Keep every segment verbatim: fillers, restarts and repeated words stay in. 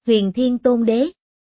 Huyền Thiên Tôn Đế.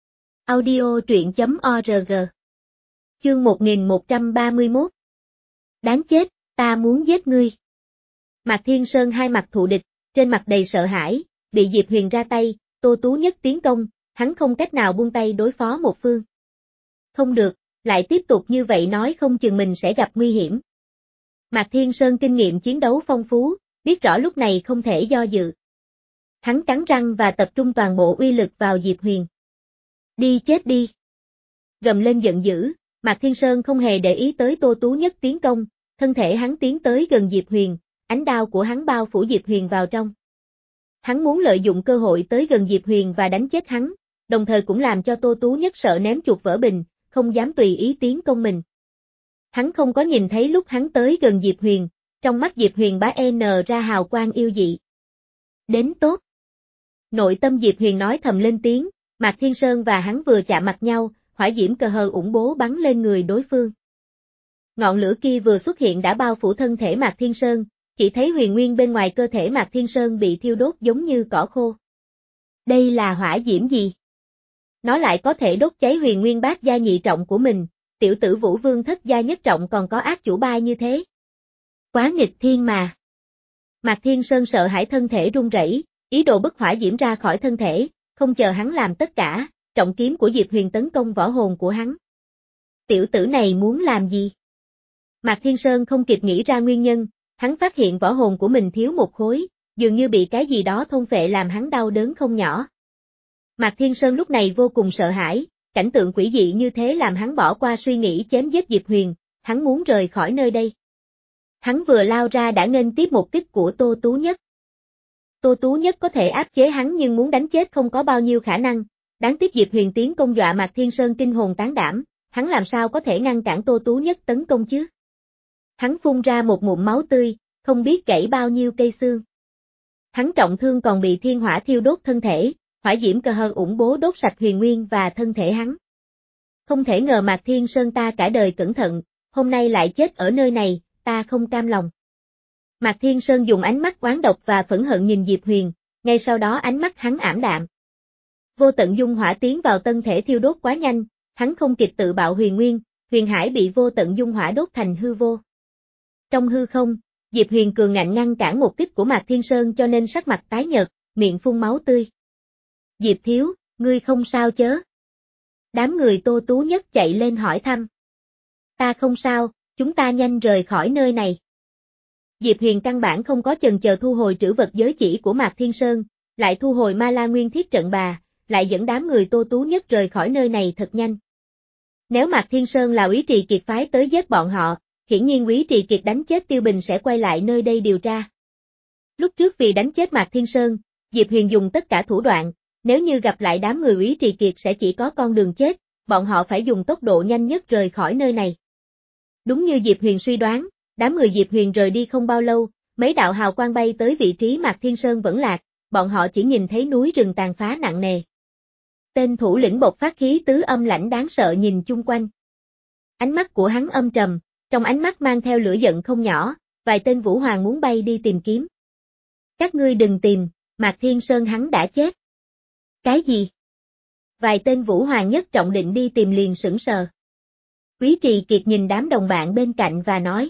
Audio truyện chấm org. Chương một nghìn một trăm ba mươi mốt. Đáng chết, ta muốn giết ngươi. Mạc Thiên Sơn hai mặt thù địch, trên mặt đầy sợ hãi, bị Diệp Huyền ra tay, Tô Tú Nhất tiến công, hắn không cách nào buông tay đối phó một phương. Không được, lại tiếp tục như vậy nói không chừng mình sẽ gặp nguy hiểm. Mạc Thiên Sơn kinh nghiệm chiến đấu phong phú, biết rõ lúc này không thể do dự. Hắn cắn răng và tập trung toàn bộ uy lực vào Diệp Huyền. Đi chết đi. Gầm lên giận dữ, Mạc Thiên Sơn không hề để ý tới Tô Tú Nhất tiến công, thân thể hắn tiến tới gần Diệp Huyền, ánh đao của hắn bao phủ Diệp Huyền vào trong. Hắn muốn lợi dụng cơ hội tới gần Diệp Huyền và đánh chết hắn, đồng thời cũng làm cho Tô Tú Nhất sợ ném chuột vỡ bình, không dám tùy ý tiến công mình. Hắn không có nhìn thấy lúc hắn tới gần Diệp Huyền, trong mắt Diệp Huyền bá n ra hào quang yêu dị. Đến tốt. Nội tâm Diệp Huyền nói thầm lên tiếng, Mạc Thiên Sơn và hắn vừa chạm mặt nhau, hỏa diễm cờ hờ ủng bố bắn lên người đối phương. Ngọn lửa kia vừa xuất hiện đã bao phủ thân thể Mạc Thiên Sơn, chỉ thấy huyền nguyên bên ngoài cơ thể Mạc Thiên Sơn bị thiêu đốt giống như cỏ khô. Đây là hỏa diễm gì? Nó lại có thể đốt cháy huyền nguyên bát gia nhị trọng của mình, tiểu tử Vũ Vương thất gia nhất trọng còn có ác chủ bài như thế. Quá nghịch thiên mà. Mạc Thiên Sơn sợ hãi thân thể run rẩy, ý đồ bức hỏa diễm ra khỏi thân thể, không chờ hắn làm tất cả, trọng kiếm của Diệp Huyền tấn công võ hồn của hắn. Tiểu tử này muốn làm gì? Mạc Thiên Sơn không kịp nghĩ ra nguyên nhân, hắn phát hiện võ hồn của mình thiếu một khối, dường như bị cái gì đó thôn phệ làm hắn đau đớn không nhỏ. Mạc Thiên Sơn lúc này vô cùng sợ hãi, cảnh tượng quỷ dị như thế làm hắn bỏ qua suy nghĩ chém giết Diệp Huyền, hắn muốn rời khỏi nơi đây. Hắn vừa lao ra đã nghênh tiếp một kích của Tô Tú Nhất. Tô Tú Nhất có thể áp chế hắn nhưng muốn đánh chết không có bao nhiêu khả năng, đáng tiếc Diệp Huyền tiến công dọa Mạc Thiên Sơn kinh hồn tán đảm, hắn làm sao có thể ngăn cản Tô Tú Nhất tấn công chứ? Hắn phun ra một ngụm máu tươi, không biết gãy bao nhiêu cây xương. Hắn trọng thương còn bị thiên hỏa thiêu đốt thân thể, hỏa diễm cờ hờ ủng bố đốt sạch huyền nguyên và thân thể hắn. Không thể ngờ Mạc Thiên Sơn ta cả đời cẩn thận, hôm nay lại chết ở nơi này, ta không cam lòng. Mạc Thiên Sơn dùng ánh mắt oán độc và phẫn hận nhìn Diệp Huyền, ngay sau đó ánh mắt hắn ảm đạm. Vô tận dung hỏa tiến vào thân thể thiêu đốt quá nhanh, hắn không kịp tự bạo huyền nguyên, huyền hải bị vô tận dung hỏa đốt thành hư vô. Trong hư không, Diệp Huyền cường ngạnh ngăn cản một kích của Mạc Thiên Sơn cho nên sắc mặt tái nhợt, miệng phun máu tươi. Diệp thiếu, ngươi không sao chớ? Đám người Tô Tú Nhất chạy lên hỏi thăm. Ta không sao, chúng ta nhanh rời khỏi nơi này. Diệp Huyền căn bản không có chần chờ thu hồi trữ vật giới chỉ của Mạc Thiên Sơn, lại thu hồi Ma La Nguyên Thiết trận bà, lại dẫn đám người Tô Tú Nhất rời khỏi nơi này thật nhanh. Nếu Mạc Thiên Sơn là Úy Trì Kiệt phái tới giết bọn họ, hiển nhiên Úy Trì Kiệt đánh chết Tiêu Bình sẽ quay lại nơi đây điều tra. Lúc trước vì đánh chết Mạc Thiên Sơn, Diệp Huyền dùng tất cả thủ đoạn, nếu như gặp lại đám người Úy Trì Kiệt sẽ chỉ có con đường chết, bọn họ phải dùng tốc độ nhanh nhất rời khỏi nơi này. Đúng như Diệp Huyền suy đoán, đám người Diệp Huyền rời đi không bao lâu, mấy đạo hào quang bay tới vị trí Mạc Thiên Sơn vẫn lạc, bọn họ chỉ nhìn thấy núi rừng tàn phá nặng nề. Tên thủ lĩnh bộc phát khí tứ âm lãnh đáng sợ nhìn chung quanh. Ánh mắt của hắn âm trầm, trong ánh mắt mang theo lửa giận không nhỏ, vài tên Vũ Hoàng muốn bay đi tìm kiếm. Các ngươi đừng tìm, Mạc Thiên Sơn hắn đã chết. Cái gì? Vài tên Vũ Hoàng nhất trọng định đi tìm liền sững sờ. Úy Trì Kiệt nhìn đám đồng bạn bên cạnh và nói.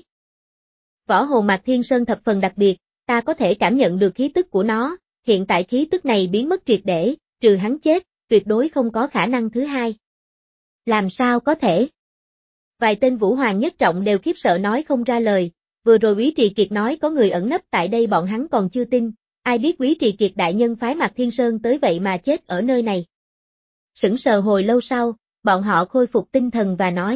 Võ hồn Mạc Thiên Sơn thập phần đặc biệt, ta có thể cảm nhận được khí tức của nó, hiện tại khí tức này biến mất triệt để, trừ hắn chết, tuyệt đối không có khả năng thứ hai. Làm sao có thể? Vài tên Vũ Hoàng nhất trọng đều khiếp sợ nói không ra lời, vừa rồi Úy Trì Kiệt nói có người ẩn nấp tại đây bọn hắn còn chưa tin, ai biết Úy Trì Kiệt đại nhân phái Mạc Thiên Sơn tới vậy mà chết ở nơi này. Sững sờ hồi lâu sau, bọn họ khôi phục tinh thần và nói.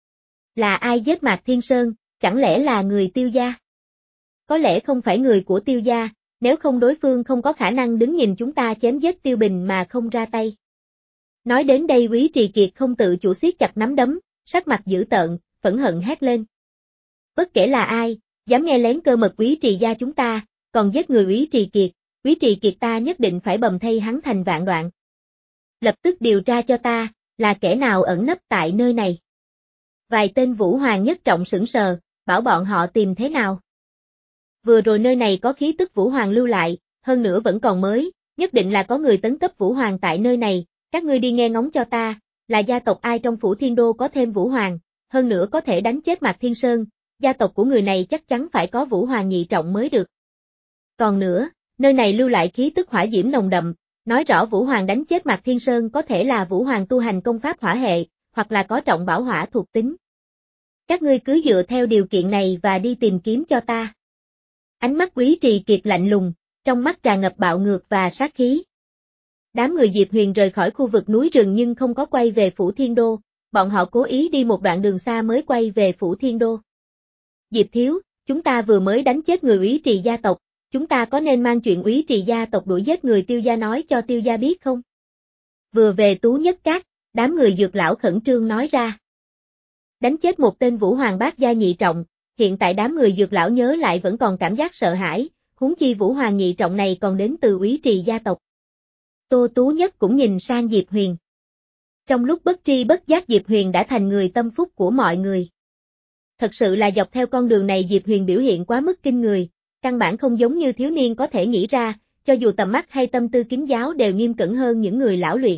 Là ai giết Mạc Thiên Sơn, chẳng lẽ là người Tiêu gia? Có lẽ không phải người của Tiêu gia, nếu không đối phương không có khả năng đứng nhìn chúng ta chém giết Tiêu Bình mà không ra tay. Nói đến đây Úy Trì Kiệt không tự chủ siết chặt nắm đấm, sắc mặt dữ tợn, phẫn hận hét lên. Bất kể là ai, dám nghe lén cơ mật Úy Trì gia chúng ta, còn giết người Úy Trì Kiệt, Úy Trì Kiệt ta nhất định phải bầm thây hắn thành vạn đoạn. Lập tức điều tra cho ta, là kẻ nào ẩn nấp tại nơi này. Vài tên Vũ Hoàng nhất trọng sững sờ, bảo bọn họ tìm thế nào. Vừa rồi nơi này có khí tức Vũ Hoàng lưu lại, hơn nữa vẫn còn mới, nhất định là có người tấn cấp Vũ Hoàng tại nơi này, các ngươi đi nghe ngóng cho ta, là gia tộc ai trong Phủ Thiên Đô có thêm Vũ Hoàng, hơn nữa có thể đánh chết Mạc Thiên Sơn, gia tộc của người này chắc chắn phải có Vũ Hoàng nhị trọng mới được. Còn nữa, nơi này lưu lại khí tức hỏa diễm nồng đậm, nói rõ Vũ Hoàng đánh chết Mạc Thiên Sơn có thể là Vũ Hoàng tu hành công pháp hỏa hệ, hoặc là có trọng bảo hỏa thuộc tính. Các ngươi cứ dựa theo điều kiện này và đi tìm kiếm cho ta. Ánh mắt Quý Trì Kiệt lạnh lùng, trong mắt tràn ngập bạo ngược và sát khí. Đám người Diệp Huyền rời khỏi khu vực núi rừng nhưng không có quay về Phủ Thiên Đô, bọn họ cố ý đi một đoạn đường xa mới quay về Phủ Thiên Đô. Diệp Thiếu, chúng ta vừa mới đánh chết người Úy Trì gia tộc, chúng ta có nên mang chuyện Úy Trì gia tộc đuổi giết người Tiêu gia nói cho Tiêu gia biết không? Vừa về Tú Nhất Cát, đám người Dược lão khẩn trương nói ra. Đánh chết một tên Vũ Hoàng bát gia nhị trọng, hiện tại đám người Dược lão nhớ lại vẫn còn cảm giác sợ hãi, huống chi Vũ Hoàng nhị trọng này còn đến từ Úy Trì gia tộc. Tô Tú Nhất cũng nhìn sang Diệp Huyền. Trong lúc bất tri bất giác Diệp Huyền đã thành người tâm phúc của mọi người. Thật sự là dọc theo con đường này Diệp Huyền biểu hiện quá mức kinh người, căn bản không giống như thiếu niên có thể nghĩ ra, cho dù tầm mắt hay tâm tư kín đáo đều nghiêm cẩn hơn những người lão luyện.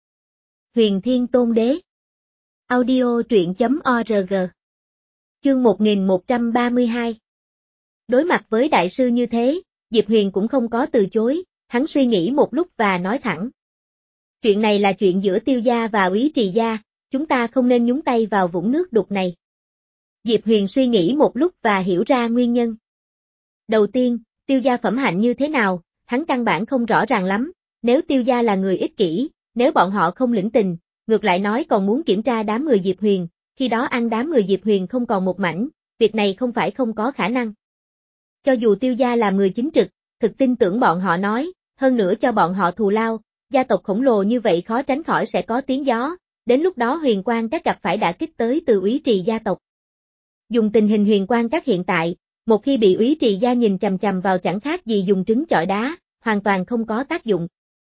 Huyền Thiên Tôn Đế. Audio truyện chấm org. Chương một nghìn một trăm ba mươi hai. Đối mặt với đại sư như thế, Diệp Huyền cũng không có từ chối, hắn suy nghĩ một lúc và nói thẳng. Chuyện này là chuyện giữa Tiêu gia và Úy Trì gia, chúng ta không nên nhúng tay vào vũng nước đục này. Diệp Huyền suy nghĩ một lúc và hiểu ra nguyên nhân. Đầu tiên, Tiêu gia phẩm hạnh như thế nào, hắn căn bản không rõ ràng lắm, nếu Tiêu gia là người ích kỷ, nếu bọn họ không lĩnh tình, ngược lại nói còn muốn kiểm tra đám người Diệp Huyền, khi đó ăn đám người Diệp Huyền không còn một mảnh, việc này không phải không có khả năng. Cho dù Tiêu gia làm người chính trực, thực tin tưởng bọn họ nói, hơn nữa cho bọn họ thù lao, gia tộc khổng lồ như vậy khó tránh khỏi sẽ có tiếng gió, đến lúc đó Huyền Quang Các gặp phải đả kích tới từ Úy Trì gia tộc. Dùng tình hình Huyền Quang Các hiện tại, một khi bị Úy Trì gia nhìn chằm chằm vào chẳng khác gì dùng trứng chọi đá, hoàn toàn không có tác dụng.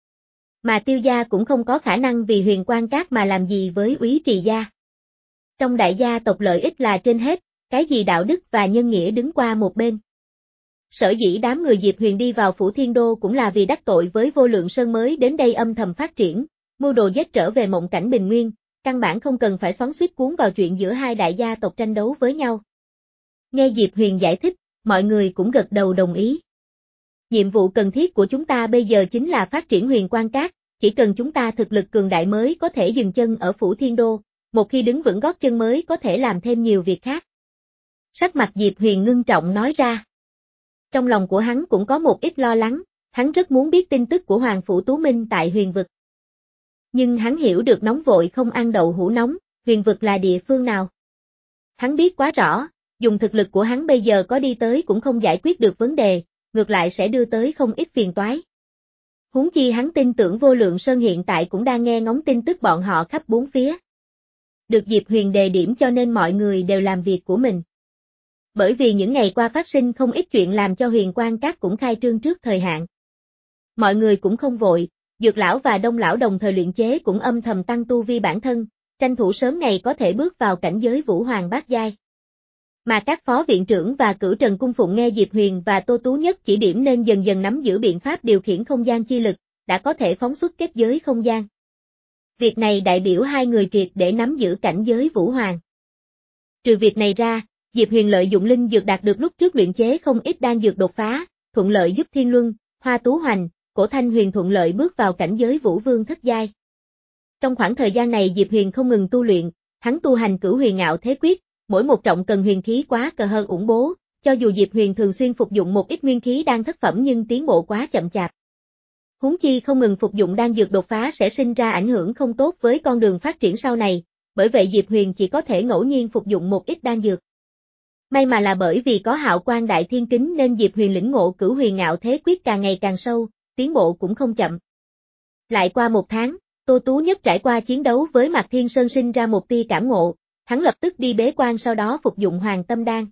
Mà Tiêu gia cũng không có khả năng vì Huyền Quang Các mà làm gì với Úy Trì gia. Trong đại gia tộc lợi ích là trên hết, cái gì đạo đức và nhân nghĩa đứng qua một bên. Sở dĩ đám người Diệp Huyền đi vào Phủ Thiên Đô cũng là vì đắc tội với Vô Lượng Sơn mới đến đây âm thầm phát triển, mưu đồ giết trở về mộng cảnh bình nguyên, căn bản không cần phải xoắn xuýt cuốn vào chuyện giữa hai đại gia tộc tranh đấu với nhau. Nghe Diệp Huyền giải thích, mọi người cũng gật đầu đồng ý. Nhiệm vụ cần thiết của chúng ta bây giờ chính là phát triển Huyền Quang Các, chỉ cần chúng ta thực lực cường đại mới có thể dừng chân ở Phủ Thiên Đô, một khi đứng vững gót chân mới có thể làm thêm nhiều việc khác. Sắc mặt Diệp Huyền ngưng trọng nói ra. Trong lòng của hắn cũng có một ít lo lắng, hắn rất muốn biết tin tức của Hoàng Phủ Tú Minh tại huyền vực. Nhưng hắn hiểu được nóng vội không ăn đậu hũ nóng, huyền vực là địa phương nào. Hắn biết quá rõ, dùng thực lực của hắn bây giờ có đi tới cũng không giải quyết được vấn đề, ngược lại sẽ đưa tới không ít phiền toái. Huống chi hắn tin tưởng Vô Lượng Sơn hiện tại cũng đang nghe ngóng tin tức bọn họ khắp bốn phía. Được Diệp Huyền đề điểm cho nên mọi người đều làm việc của mình. Bởi vì những ngày qua phát sinh không ít chuyện làm cho Huyền Quang Các cũng khai trương trước thời hạn. Mọi người cũng không vội, Dược lão và Đông lão đồng thời luyện chế cũng âm thầm tăng tu vi bản thân, tranh thủ sớm ngày có thể bước vào cảnh giới Vũ Hoàng bát giai. Mà các phó viện trưởng và cửu trần cung phụng nghe Diệp Huyền và Tô Tú Nhất chỉ điểm nên dần dần nắm giữ biện pháp điều khiển không gian chi lực, đã có thể phóng xuất kết giới không gian. Việc này đại biểu hai người triệt để nắm giữ cảnh giới Vũ Hoàng. Trừ việc này ra, Diệp Huyền lợi dụng linh dược đạt được lúc trước luyện chế không ít đan dược đột phá, thuận lợi giúp Thiên Luân, Hoa Tú Hoành, Cổ Thanh Huyền thuận lợi bước vào cảnh giới Vũ Vương thất giai. Trong khoảng thời gian này Diệp Huyền không ngừng tu luyện, hắn tu hành Cửu Huyền Ngạo Thế Quyết, mỗi một trọng cần huyền khí quá cờ hơn ủng bố, cho dù Diệp Huyền thường xuyên phục dụng một ít nguyên khí đan thất phẩm nhưng tiến bộ quá chậm chạp. Huống chi không ngừng phục dụng đan dược đột phá sẽ sinh ra ảnh hưởng không tốt với con đường phát triển sau này, bởi vậy Diệp Huyền chỉ có thể ngẫu nhiên phục dụng một ít đan dược. May mà là bởi vì có Hạo Quang Đại Thiên Kính nên Diệp Huyền lĩnh ngộ Cửu Huyền Ngạo Thế Quyết càng ngày càng sâu, tiến bộ cũng không chậm. Lại qua một tháng, Tô Tú Nhất trải qua chiến đấu với Mạc Thiên Sơn sinh ra một tia cảm ngộ, hắn lập tức đi bế quan sau đó phục dụng Hoàng Tâm Đan.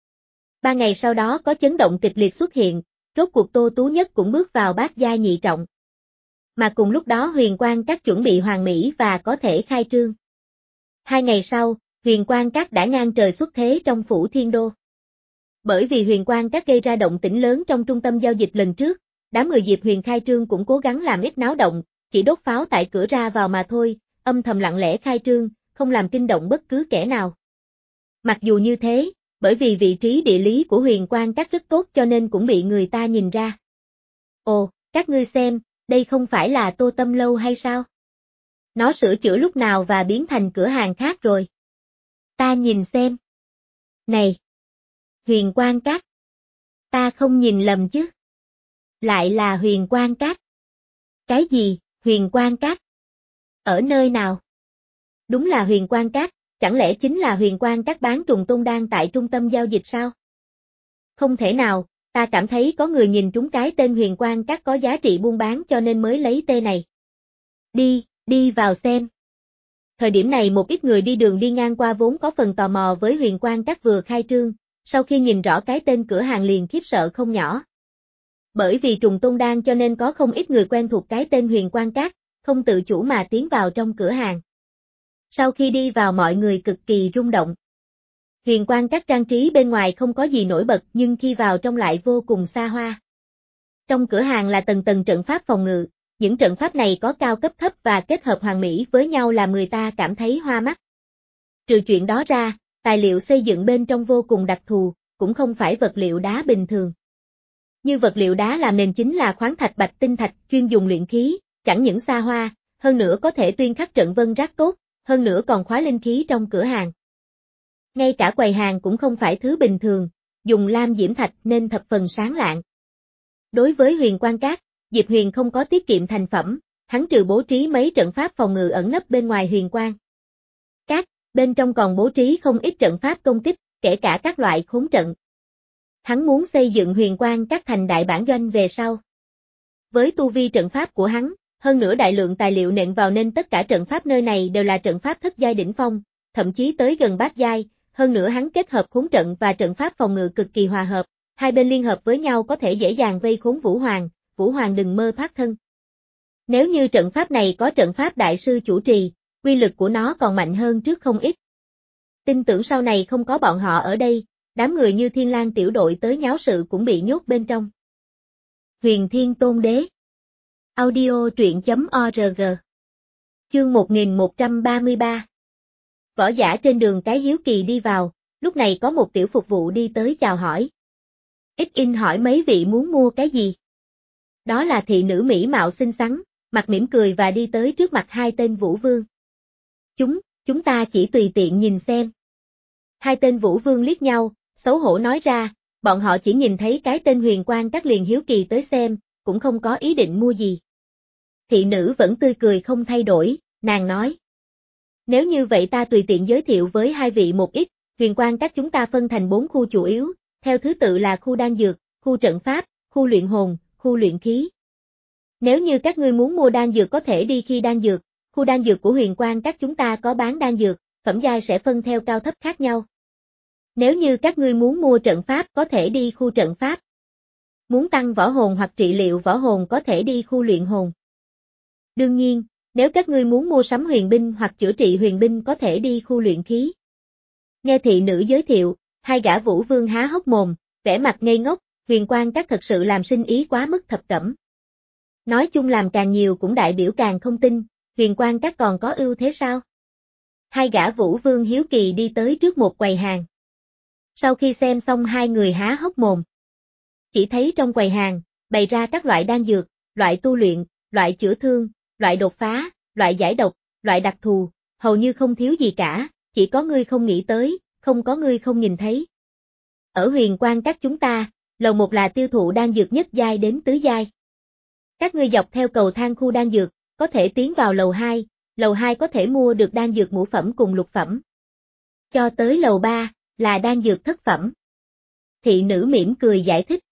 Ba ngày sau đó có chấn động kịch liệt xuất hiện, rốt cuộc Tô Tú Nhất cũng bước vào bát giai nhị trọng. Mà cùng lúc đó Huyền Quang Các chuẩn bị hoàn mỹ và có thể khai trương. Hai ngày sau, Huyền Quang Các đã ngang trời xuất thế trong Phủ Thiên Đô. Bởi vì Huyền Quang Các gây ra động tĩnh lớn trong trung tâm giao dịch lần trước, đám người Diệp Huyền khai trương cũng cố gắng làm ít náo động, chỉ đốt pháo tại cửa ra vào mà thôi, âm thầm lặng lẽ khai trương, không làm kinh động bất cứ kẻ nào. Mặc dù như thế, bởi vì vị trí địa lý của Huyền Quang Các rất tốt cho nên cũng bị người ta nhìn ra. Ồ, các ngươi xem, đây không phải là Tô Tâm Lâu hay sao? Nó sửa chữa lúc nào và biến thành cửa hàng khác rồi. Ta nhìn xem. Này! Huyền Quang Các. Ta không nhìn lầm chứ? Lại là Huyền Quang Các. Cái gì, Huyền Quang Các? Ở nơi nào? Đúng là Huyền Quang Các, chẳng lẽ chính là Huyền Quang Các bán trùng tôn đan tại trung tâm giao dịch sao? Không thể nào, ta cảm thấy có người nhìn trúng cái tên Huyền Quang Các có giá trị buôn bán cho nên mới lấy tên này. Đi, đi vào xem. Thời điểm này một ít người đi đường đi ngang qua vốn có phần tò mò với Huyền Quang Các vừa khai trương, sau khi nhìn rõ cái tên cửa hàng liền khiếp sợ không nhỏ. Bởi vì trùng tôn đan cho nên có không ít người quen thuộc cái tên Huyền Quang Các, không tự chủ mà tiến vào trong cửa hàng. Sau khi đi vào mọi người cực kỳ rung động. Huyền Quang Các trang trí bên ngoài không có gì nổi bật nhưng khi vào trong lại vô cùng xa hoa. Trong cửa hàng là tầng tầng trận pháp phòng ngự, những trận pháp này có cao cấp thấp và kết hợp hoàn mỹ với nhau làm người ta cảm thấy hoa mắt. Trừ chuyện đó ra, tài liệu xây dựng bên trong vô cùng đặc thù, cũng không phải vật liệu đá bình thường. Như vật liệu đá làm nền chính là khoáng thạch bạch tinh thạch chuyên dùng luyện khí, chẳng những xa hoa, hơn nữa có thể tuyên khắc trận vân rác tốt, hơn nữa còn khóa linh khí trong cửa hàng. Ngay cả quầy hàng cũng không phải thứ bình thường, dùng lam diễm thạch nên thập phần sáng lạng. Đối với Huyền Quang Các, Diệp Huyền không có tiết kiệm thành phẩm, hắn trừ bố trí mấy trận pháp phòng ngự ẩn nấp bên ngoài Huyền Quang Các, bên trong còn bố trí không ít trận pháp công kích, kể cả các loại khốn trận. Hắn muốn xây dựng Huyền Quang Các thành đại bản doanh về sau. Với tu vi trận pháp của hắn, hơn nữa đại lượng tài liệu nện vào nên tất cả trận pháp nơi này đều là trận pháp thất giai đỉnh phong, thậm chí tới gần bát giai, hơn nữa hắn kết hợp khốn trận và trận pháp phòng ngự cực kỳ hòa hợp, hai bên liên hợp với nhau có thể dễ dàng vây khốn Vũ Hoàng, Vũ Hoàng đừng mơ thoát thân. Nếu như trận pháp này có trận pháp đại sư chủ trì, uy lực của nó còn mạnh hơn trước không ít. Tin tưởng sau này không có bọn họ ở đây, đám người như Thiên Lang tiểu đội tới nháo sự cũng bị nhốt bên trong. Huyền Thiên Tôn Đế. Audio truyện chấm org. Chương một nghìn một trăm ba mươi ba. Võ giả trên đường cái hiếu kỳ đi vào, lúc này có một tiểu phục vụ đi tới chào hỏi. Ít in hỏi mấy vị muốn mua cái gì? Đó là thị nữ mỹ mạo xinh xắn, mặt mỉm cười và đi tới trước mặt hai tên vũ vương. Chúng, chúng ta chỉ tùy tiện nhìn xem. Hai tên vũ vương liếc nhau, xấu hổ nói ra, bọn họ chỉ nhìn thấy cái tên Huyền Quang Các liền hiếu kỳ tới xem, cũng không có ý định mua gì. Thị nữ vẫn tươi cười không thay đổi, nàng nói. Nếu như vậy ta tùy tiện giới thiệu với hai vị một ít, Huyền Quang Các chúng ta phân thành bốn khu chủ yếu, theo thứ tự là khu đan dược, khu trận pháp, khu luyện hồn, khu luyện khí. Nếu như các ngươi muốn mua đan dược có thể đi khi đan dược, khu đan dược của Huyền Quang Các chúng ta có bán đan dược, phẩm giai sẽ phân theo cao thấp khác nhau. Nếu như các ngươi muốn mua trận pháp có thể đi khu trận pháp. Muốn tăng võ hồn hoặc trị liệu võ hồn có thể đi khu luyện hồn. Đương nhiên, nếu các ngươi muốn mua sắm huyền binh hoặc chữa trị huyền binh có thể đi khu luyện khí. Nghe thị nữ giới thiệu, hai gã vũ vương há hốc mồm, vẻ mặt ngây ngốc, Huyền Quang Các thật sự làm sinh ý quá mức thập cẩm. Nói chung làm càng nhiều cũng đại biểu càng không tin, Huyền Quang Các còn có ưu thế sao? Hai gã vũ vương hiếu kỳ đi tới trước một quầy hàng. Sau khi xem xong hai người há hốc mồm. Chỉ thấy trong quầy hàng, bày ra các loại đan dược, loại tu luyện, loại chữa thương, loại đột phá, loại giải độc, loại đặc thù, hầu như không thiếu gì cả, chỉ có ngươi không nghĩ tới, không có ngươi không nhìn thấy. Ở Huyền Quang Các chúng ta, lầu một là tiêu thụ đan dược nhất giai đến tứ giai. Các ngươi dọc theo cầu thang khu đan dược, có thể tiến vào lầu hai, lầu hai có thể mua được đan dược ngũ phẩm cùng lục phẩm. Cho tới lầu ba, là đan dược thất phẩm. Thị nữ mỉm cười giải thích.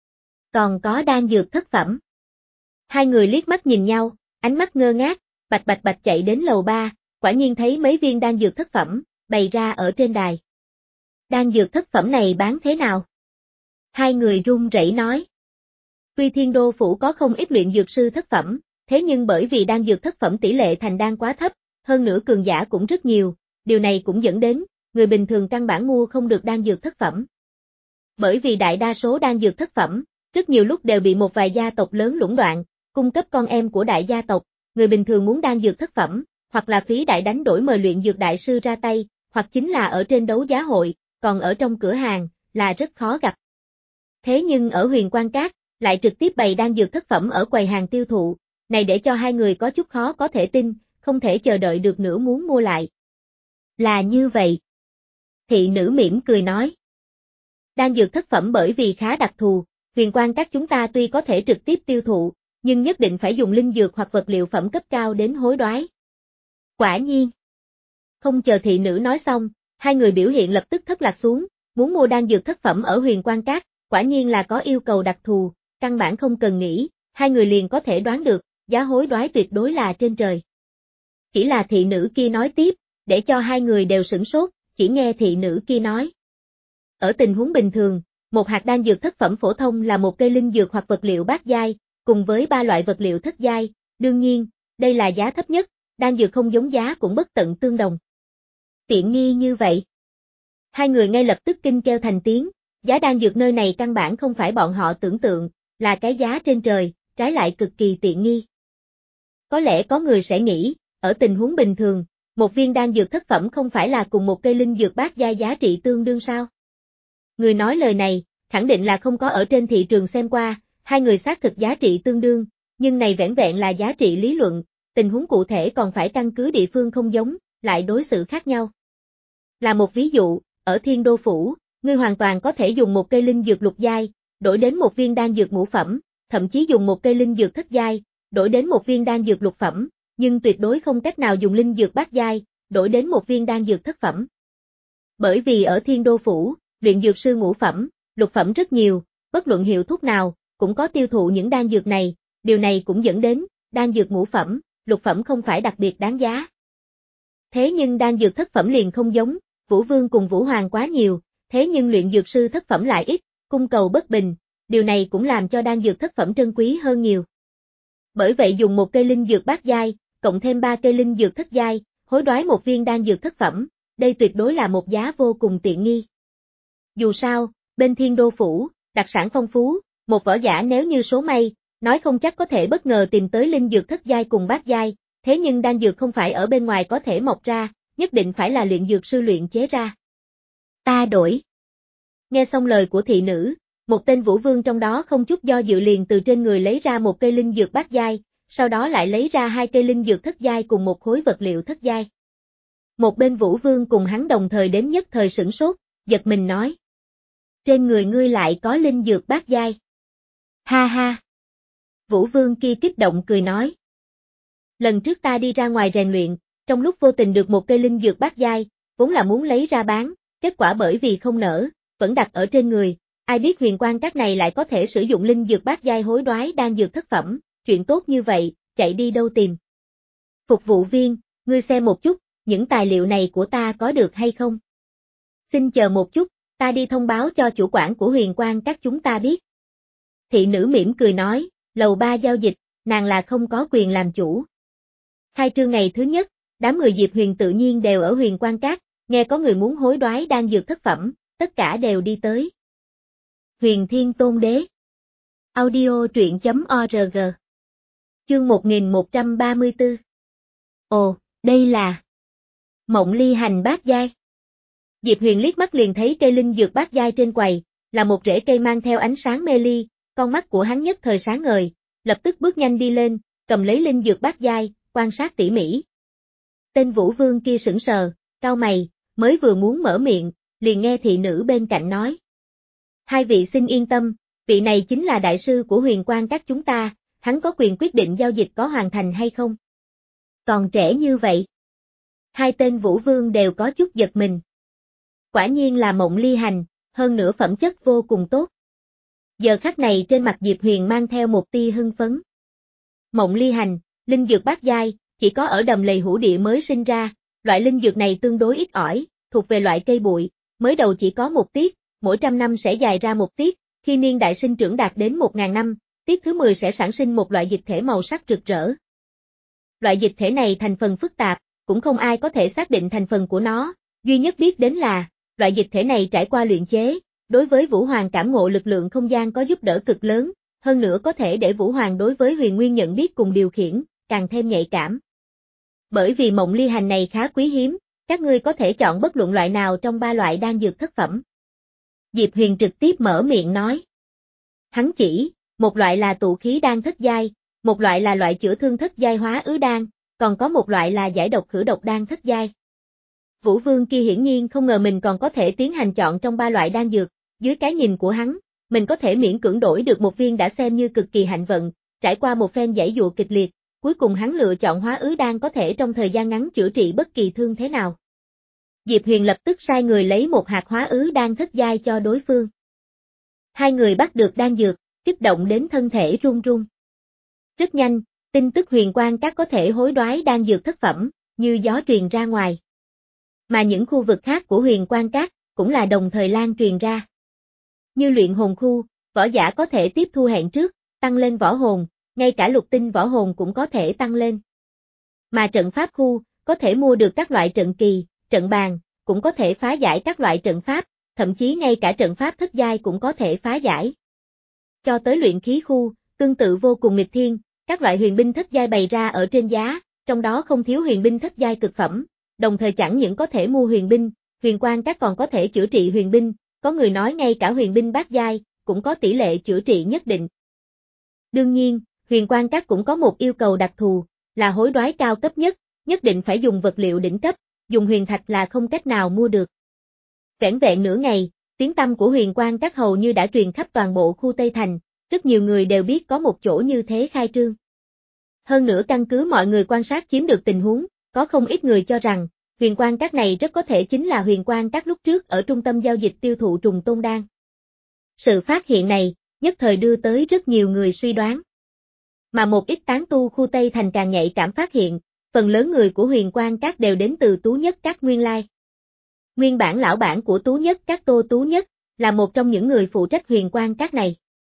Còn có đan dược thất phẩm. Hai người liếc mắt nhìn nhau, ánh mắt ngơ ngác, bạch bạch bạch chạy đến lầu ba, quả nhiên thấy mấy viên đan dược thất phẩm, bày ra ở trên đài. Đan dược thất phẩm này bán thế nào? Hai người run rẩy nói. Tuy Thiên Đô Phủ có không ít luyện dược sư thất phẩm, thế nhưng bởi vì đan dược thất phẩm tỷ lệ thành đan quá thấp, hơn nữa cường giả cũng rất nhiều, điều này cũng dẫn đến, người bình thường căn bản mua không được đan dược thất phẩm. Bởi vì đại đa số đan dược thất phẩm, rất nhiều lúc đều bị một vài gia tộc lớn lũng đoạn, cung cấp con em của đại gia tộc, người bình thường muốn đan dược thất phẩm, hoặc là phí đại đánh đổi mời luyện dược đại sư ra tay, hoặc chính là ở trên đấu giá hội, còn ở trong cửa hàng, là rất khó gặp. Thế nhưng ở Huyền Quang Các, lại trực tiếp bày đan dược thất phẩm ở quầy hàng tiêu thụ, này để cho hai người có chút khó có thể tin, không thể chờ đợi được nữa muốn mua lại. Là như vậy. Thị nữ mỉm cười nói. Đan dược thất phẩm bởi vì khá đặc thù, Huyền Quang Các chúng ta tuy có thể trực tiếp tiêu thụ, nhưng nhất định phải dùng linh dược hoặc vật liệu phẩm cấp cao đến hối đoái. Quả nhiên. Không chờ thị nữ nói xong, hai người biểu hiện lập tức thất lạc xuống, muốn mua đan dược thất phẩm ở Huyền Quang Các, quả nhiên là có yêu cầu đặc thù, căn bản không cần nghĩ, hai người liền có thể đoán được, giá hối đoái tuyệt đối là trên trời. Chỉ là thị nữ kia nói tiếp, để cho hai người đều sửng sốt, chỉ nghe thị nữ kia nói. Ở tình huống bình thường, một hạt đan dược thất phẩm phổ thông là một cây linh dược hoặc vật liệu bát giai, cùng với ba loại vật liệu thất giai, đương nhiên, đây là giá thấp nhất, đan dược không giống giá cũng bất tận tương đồng. Tiện nghi như vậy. Hai người ngay lập tức kinh kêu thành tiếng, giá đan dược nơi này căn bản không phải bọn họ tưởng tượng, là cái giá trên trời, trái lại cực kỳ tiện nghi. Có lẽ có người sẽ nghĩ, ở tình huống bình thường, một viên đan dược thất phẩm không phải là cùng một cây linh dược bát giai giá trị tương đương sao? Người nói lời này, khẳng định là không có ở trên thị trường xem qua, hai người xác thực giá trị tương đương, nhưng này vẻn vẹn là giá trị lý luận, tình huống cụ thể còn phải căn cứ địa phương không giống, lại đối xử khác nhau. Là một ví dụ, ở Thiên Đô Phủ, ngươi hoàn toàn có thể dùng một cây linh dược lục giai, đổi đến một viên đan dược ngũ phẩm, thậm chí dùng một cây linh dược thất giai, đổi đến một viên đan dược lục phẩm, nhưng tuyệt đối không cách nào dùng linh dược bát giai, đổi đến một viên đan dược thất phẩm. Bởi vì ở Thiên Đô Phủ, luyện dược sư ngũ phẩm, lục phẩm rất nhiều, bất luận hiệu thuốc nào, cũng có tiêu thụ những đan dược này, điều này cũng dẫn đến, đan dược ngũ phẩm, lục phẩm không phải đặc biệt đáng giá. Thế nhưng đan dược thất phẩm liền không giống, Vũ Vương cùng Vũ Hoàng quá nhiều, thế nhưng luyện dược sư thất phẩm lại ít, cung cầu bất bình, điều này cũng làm cho đan dược thất phẩm trân quý hơn nhiều. Bởi vậy dùng một cây linh dược bát giai, cộng thêm ba cây linh dược thất giai, hối đoái một viên đan dược thất phẩm, đây tuyệt đối là một giá vô cùng tiện nghi. Dù sao, bên Thiên Đô Phủ, đặc sản phong phú, một võ giả nếu như số may, nói không chắc có thể bất ngờ tìm tới linh dược thất giai cùng bát giai, thế nhưng đan dược không phải ở bên ngoài có thể mọc ra, nhất định phải là luyện dược sư luyện chế ra. Ta đổi. Nghe xong lời của thị nữ, một tên Vũ Vương trong đó không chút do dự liền từ trên người lấy ra một cây linh dược bát giai, sau đó lại lấy ra hai cây linh dược thất giai cùng một khối vật liệu thất giai. Một bên Vũ Vương cùng hắn đồng thời đến nhất thời sửng sốt, giật mình nói. Trên người ngươi lại có linh dược bát giai. Ha ha. Vũ Vương kia kích động cười nói. Lần trước ta đi ra ngoài rèn luyện, trong lúc vô tình được một cây linh dược bát giai, vốn là muốn lấy ra bán, kết quả bởi vì không nở, vẫn đặt ở trên người, ai biết Huyền Quang Các này lại có thể sử dụng linh dược bát giai hối đoái đan dược thất phẩm, chuyện tốt như vậy, chạy đi đâu tìm. Phục vụ viên, ngươi xem một chút, những tài liệu này của ta có được hay không? Xin chờ một chút, ta đi thông báo cho chủ quản của Huyền Quang Các chúng ta biết. Thị nữ mỉm cười nói, lầu ba giao dịch, nàng là không có quyền làm chủ. Khai trương ngày thứ nhất, đám người Diệp Huyền tự nhiên đều ở Huyền Quang Các, nghe có người muốn hối đoái đan dược thất phẩm, tất cả đều đi tới. Huyền Thiên Tôn Đế. Audio truyện chấm org. Chương một nghìn một trăm ba mươi tư. Ồ, đây là Mộng Ly Hành bát giai. Diệp Huyền liếc mắt liền thấy cây linh dược bát giai trên quầy, là một rễ cây mang theo ánh sáng mê ly, con mắt của hắn nhất thời sáng ngời, lập tức bước nhanh đi lên, cầm lấy linh dược bát giai, quan sát tỉ mỉ. Tên Vũ Vương kia sững sờ, cau mày, mới vừa muốn mở miệng, liền nghe thị nữ bên cạnh nói. Hai vị xin yên tâm, vị này chính là đại sư của Huyền Quang Các chúng ta, hắn có quyền quyết định giao dịch có hoàn thành hay không. Còn trẻ như vậy. Hai tên Vũ Vương đều có chút giật mình. Quả nhiên là Mộng Ly Hành, hơn nữa phẩm chất vô cùng tốt. Giờ khắc này trên mặt Diệp Huyền mang theo một tia hưng phấn. Mộng Ly Hành, linh dược bát giai, chỉ có ở đầm lầy hữu địa mới sinh ra, loại linh dược này tương đối ít ỏi, thuộc về loại cây bụi, mới đầu chỉ có một tiết, mỗi trăm năm sẽ dài ra một tiết, khi niên đại sinh trưởng đạt đến một ngàn năm, tiết thứ mười sẽ sản sinh một loại dịch thể màu sắc rực rỡ. Loại dịch thể này thành phần phức tạp, cũng không ai có thể xác định thành phần của nó, duy nhất biết đến là, loại dịch thể này trải qua luyện chế, đối với Vũ Hoàng cảm ngộ lực lượng không gian có giúp đỡ cực lớn, hơn nữa có thể để Vũ Hoàng đối với huyền nguyên nhận biết cùng điều khiển, càng thêm nhạy cảm. Bởi vì mộng ly hành này khá quý hiếm, các ngươi có thể chọn bất luận loại nào trong ba loại đan dược thất phẩm. Diệp Huyền trực tiếp mở miệng nói. Hắn chỉ, một loại là tụ khí đan thất giai, một loại là loại chữa thương thất giai hóa ứ đan, còn có một loại là giải độc khử độc đan thất giai. Vũ Vương kia hiển nhiên không ngờ mình còn có thể tiến hành chọn trong ba loại đan dược, dưới cái nhìn của hắn, mình có thể miễn cưỡng đổi được một viên đã xem như cực kỳ hạnh vận, trải qua một phen giãy dụa kịch liệt, cuối cùng hắn lựa chọn hóa ứ đan có thể trong thời gian ngắn chữa trị bất kỳ thương thế nào. Diệp Huyền lập tức sai người lấy một hạt hóa ứ đan thất giai cho đối phương. Hai người bắt được đan dược, kích động đến thân thể run run. Rất nhanh, tin tức Huyền Quang Các có thể hối đoái đan dược thất phẩm, như gió truyền ra ngoài. Mà những khu vực khác của Huyền Quang Các, cũng là đồng thời lan truyền ra. Như luyện hồn khu, võ giả có thể tiếp thu hẹn trước, tăng lên võ hồn, ngay cả lục tinh võ hồn cũng có thể tăng lên. Mà trận pháp khu, có thể mua được các loại trận kỳ, trận bàn, cũng có thể phá giải các loại trận pháp, thậm chí ngay cả trận pháp thất giai cũng có thể phá giải. Cho tới luyện khí khu, tương tự vô cùng nghịch thiên, các loại huyền binh thất giai bày ra ở trên giá, trong đó không thiếu huyền binh thất giai cực phẩm, đồng thời chẳng những có thể mua huyền binh, Huyền Quang Các còn có thể chữa trị huyền binh, có người nói ngay cả huyền binh bát giai, cũng có tỷ lệ chữa trị nhất định. Đương nhiên, Huyền Quang Các cũng có một yêu cầu đặc thù, là hối đoái cao cấp nhất, nhất định phải dùng vật liệu đỉnh cấp, dùng huyền thạch là không cách nào mua được. Vẻn vẹn nửa ngày, tiếng tăm của Huyền Quang Các hầu như đã truyền khắp toàn bộ khu Tây Thành, rất nhiều người đều biết có một chỗ như thế khai trương. Hơn nữa căn cứ mọi người quan sát chiếm được tình huống, có không ít người cho rằng, Huyền Quang Các này rất có thể chính là Huyền Quang Các lúc trước ở trung tâm giao dịch tiêu thụ trùng tôn đan. Sự phát hiện này, nhất thời đưa tới rất nhiều người suy đoán. Mà một ít tán tu khu Tây Thành càng nhạy cảm phát hiện, phần lớn người của Huyền Quang Các đều đến từ Tú Nhất Các nguyên lai. Nguyên bản lão bản của Tú Nhất Các Tô Tú Nhất, là một trong những người phụ trách Huyền Quang Các này.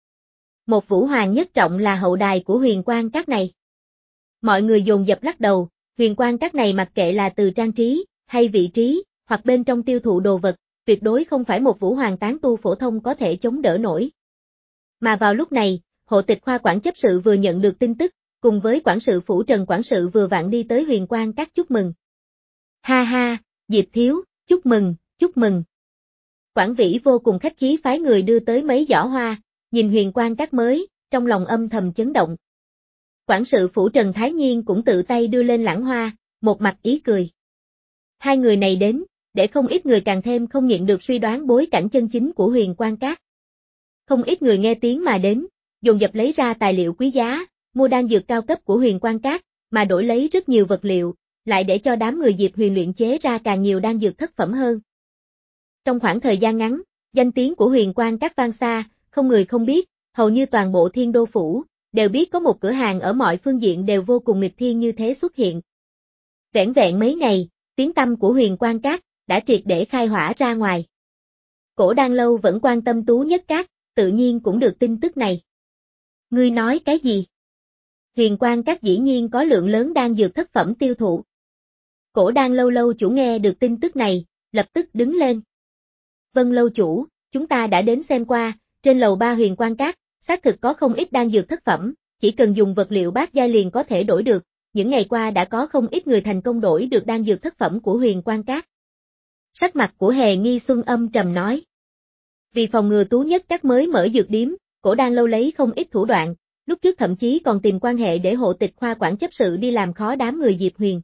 Một Vũ Hoàng Nhất Trọng là hậu đài của Huyền Quang Các này. Mọi người dồn dập lắc đầu, Huyền Quang Các này mặc kệ là từ trang trí, hay vị trí, hoặc bên trong tiêu thụ đồ vật, tuyệt đối không phải một Vũ Hoàng tán tu phổ thông có thể chống đỡ nổi. Mà vào lúc này, hộ tịch khoa quản chấp sự vừa nhận được tin tức, cùng với quản sự phủ Trần quản sự vừa vặn đi tới Huyền Quang Các chúc mừng. Ha ha, Diệp thiếu, chúc mừng, chúc mừng. Quản vĩ vô cùng khách khí phái người đưa tới mấy giỏ hoa, nhìn Huyền Quang Các mới, trong lòng âm thầm chấn động. Quản sự phủ Trần Thái Nhiên cũng tự tay đưa lên lẵng hoa, một mặt ý cười. Hai người này đến, để không ít người càng thêm không nhịn được suy đoán bối cảnh chân chính của Huyền Quang Các. Không ít người nghe tiếng mà đến, dồn dập lấy ra tài liệu quý giá, mua đan dược cao cấp của Huyền Quang Các, mà đổi lấy rất nhiều vật liệu, lại để cho đám người Diệp Huyền luyện chế ra càng nhiều đan dược thất phẩm hơn. Trong khoảng thời gian ngắn, danh tiếng của Huyền Quang Các vang xa, không người không biết, hầu như toàn bộ Thiên Đô Phủ, đều biết có một cửa hàng ở mọi phương diện đều vô cùng nghịch thiên như thế xuất hiện. Vẻn vẹn mấy ngày, tiếng tăm của Huyền Quang Các, đã triệt để khai hỏa ra ngoài. Cổ Đan Lâu vẫn quan tâm Tú Nhất Các, tự nhiên cũng được tin tức này. Ngươi nói cái gì? Huyền Quang Các dĩ nhiên có lượng lớn đan dược thất phẩm tiêu thụ. Cổ Đan Lâu lâu chủ nghe được tin tức này, lập tức đứng lên. Vâng lâu chủ, chúng ta đã đến xem qua, trên lầu ba Huyền Quang Các, xác thực có không ít đan dược thất phẩm, chỉ cần dùng vật liệu bát giai liền có thể đổi được, những ngày qua đã có không ít người thành công đổi được đan dược thất phẩm của Huyền Quang Các. Sắc mặt của Hề Nghi Xuân âm trầm nói. Vì phòng ngừa Tú Nhất Các mới mở dược điếm, Cổ Đan Lâu lấy không ít thủ đoạn, lúc trước thậm chí còn tìm quan hệ để hộ tịch khoa quản chấp sự đi làm khó đám người Diệp Huyền.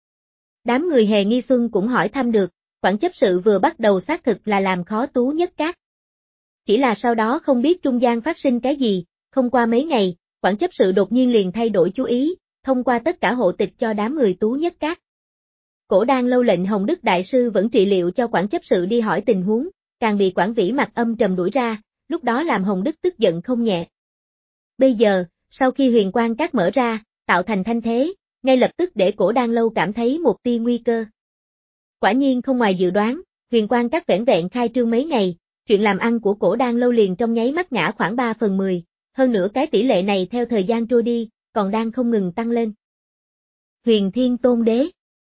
Đám người Hề Nghi Xuân cũng hỏi thăm được, quản chấp sự vừa bắt đầu xác thực là làm khó Tú Nhất Các. Chỉ là sau đó không biết trung gian phát sinh cái gì, không qua mấy ngày, quản chấp sự đột nhiên liền thay đổi chú ý, thông qua tất cả hộ tịch cho đám người Tú Nhất Các. Cổ Đan Lâu lệnh Hồng Đức Đại Sư vẫn trị liệu cho quản chấp sự đi hỏi tình huống, càng bị quản vĩ mặt âm trầm đuổi ra, lúc đó làm Hồng Đức tức giận không nhẹ. Bây giờ, sau khi Huyền Quang Các mở ra, tạo thành thanh thế, ngay lập tức để Cổ Đan Lâu cảm thấy một tia nguy cơ. Quả nhiên không ngoài dự đoán, Huyền Quang Các vẻn vẹn khai trương mấy ngày, chuyện làm ăn của Cổ Đan Lâu liền trong nháy mắt ngã khoảng ba phần mười, hơn nữa cái tỷ lệ này theo thời gian trôi đi, còn đang không ngừng tăng lên. Huyền Thiên Tôn Đế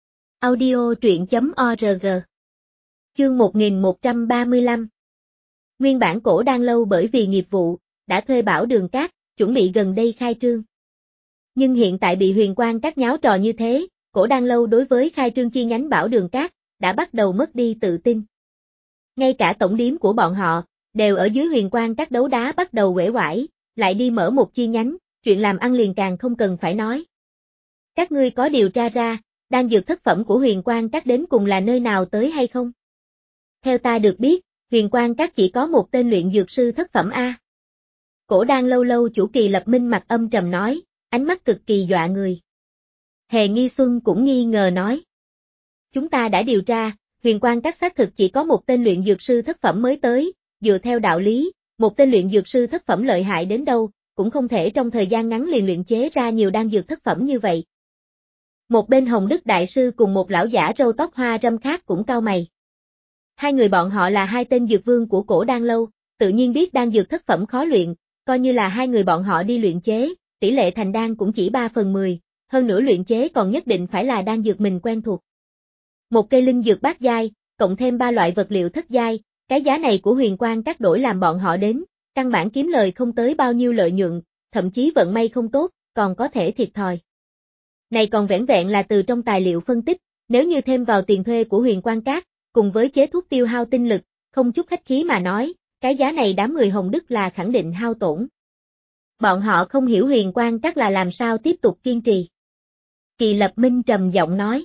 Audio truyện chấm org Chương một nghìn một trăm ba mươi lăm Nguyên bản Cổ Đan Lâu bởi vì nghiệp vụ, đã thuê Bảo Đường Các, chuẩn bị gần đây khai trương. Nhưng hiện tại bị Huyền Quang Các nháo trò như thế, Cổ Đan Lâu đối với khai trương chi nhánh Bảo Đường Các, đã bắt đầu mất đi tự tin. Ngay cả tổng điếm của bọn họ, đều ở dưới Huyền Quang Các đấu đá bắt đầu uể oải, lại đi mở một chi nhánh, chuyện làm ăn liền càng không cần phải nói. Các ngươi có điều tra ra, đan dược thất phẩm của Huyền Quang Các đến cùng là nơi nào tới hay không? Theo ta được biết, Huyền Quang Các chỉ có một tên luyện dược sư thất phẩm A. Cổ Đan Lâu lâu chủ Kỳ Lập Minh mặt âm trầm nói, ánh mắt cực kỳ dọa người. Hề Nghi Xuân cũng nghi ngờ nói. Chúng ta đã điều tra, Huyền Quang Các xác thực chỉ có một tên luyện dược sư thất phẩm mới tới, dựa theo đạo lý, một tên luyện dược sư thất phẩm lợi hại đến đâu, cũng không thể trong thời gian ngắn liền luyện chế ra nhiều đan dược thất phẩm như vậy. Một bên Hồng Đức Đại Sư cùng một lão giả râu tóc hoa râm khác cũng cau mày. Hai người bọn họ là hai tên dược vương của Cổ Đan Lâu, tự nhiên biết đan dược thất phẩm khó luyện, coi như là hai người bọn họ đi luyện chế, tỷ lệ thành đan cũng chỉ ba phần mười, hơn nữa luyện chế còn nhất định phải là đan dược mình quen thuộc. Một cây linh dược bát giai, cộng thêm ba loại vật liệu thất giai, cái giá này của Huyền Quang Các đổi làm bọn họ đến, căn bản kiếm lời không tới bao nhiêu lợi nhuận, thậm chí vận may không tốt, còn có thể thiệt thòi. Này còn vẻn vẹn là từ trong tài liệu phân tích, nếu như thêm vào tiền thuê của Huyền Quang Các, cùng với chế thuốc tiêu hao tinh lực, không chút khách khí mà nói, cái giá này đám người Hồng Đức là khẳng định hao tổn. Bọn họ không hiểu Huyền Quang Các là làm sao tiếp tục kiên trì. Kỳ Lập Minh trầm giọng nói.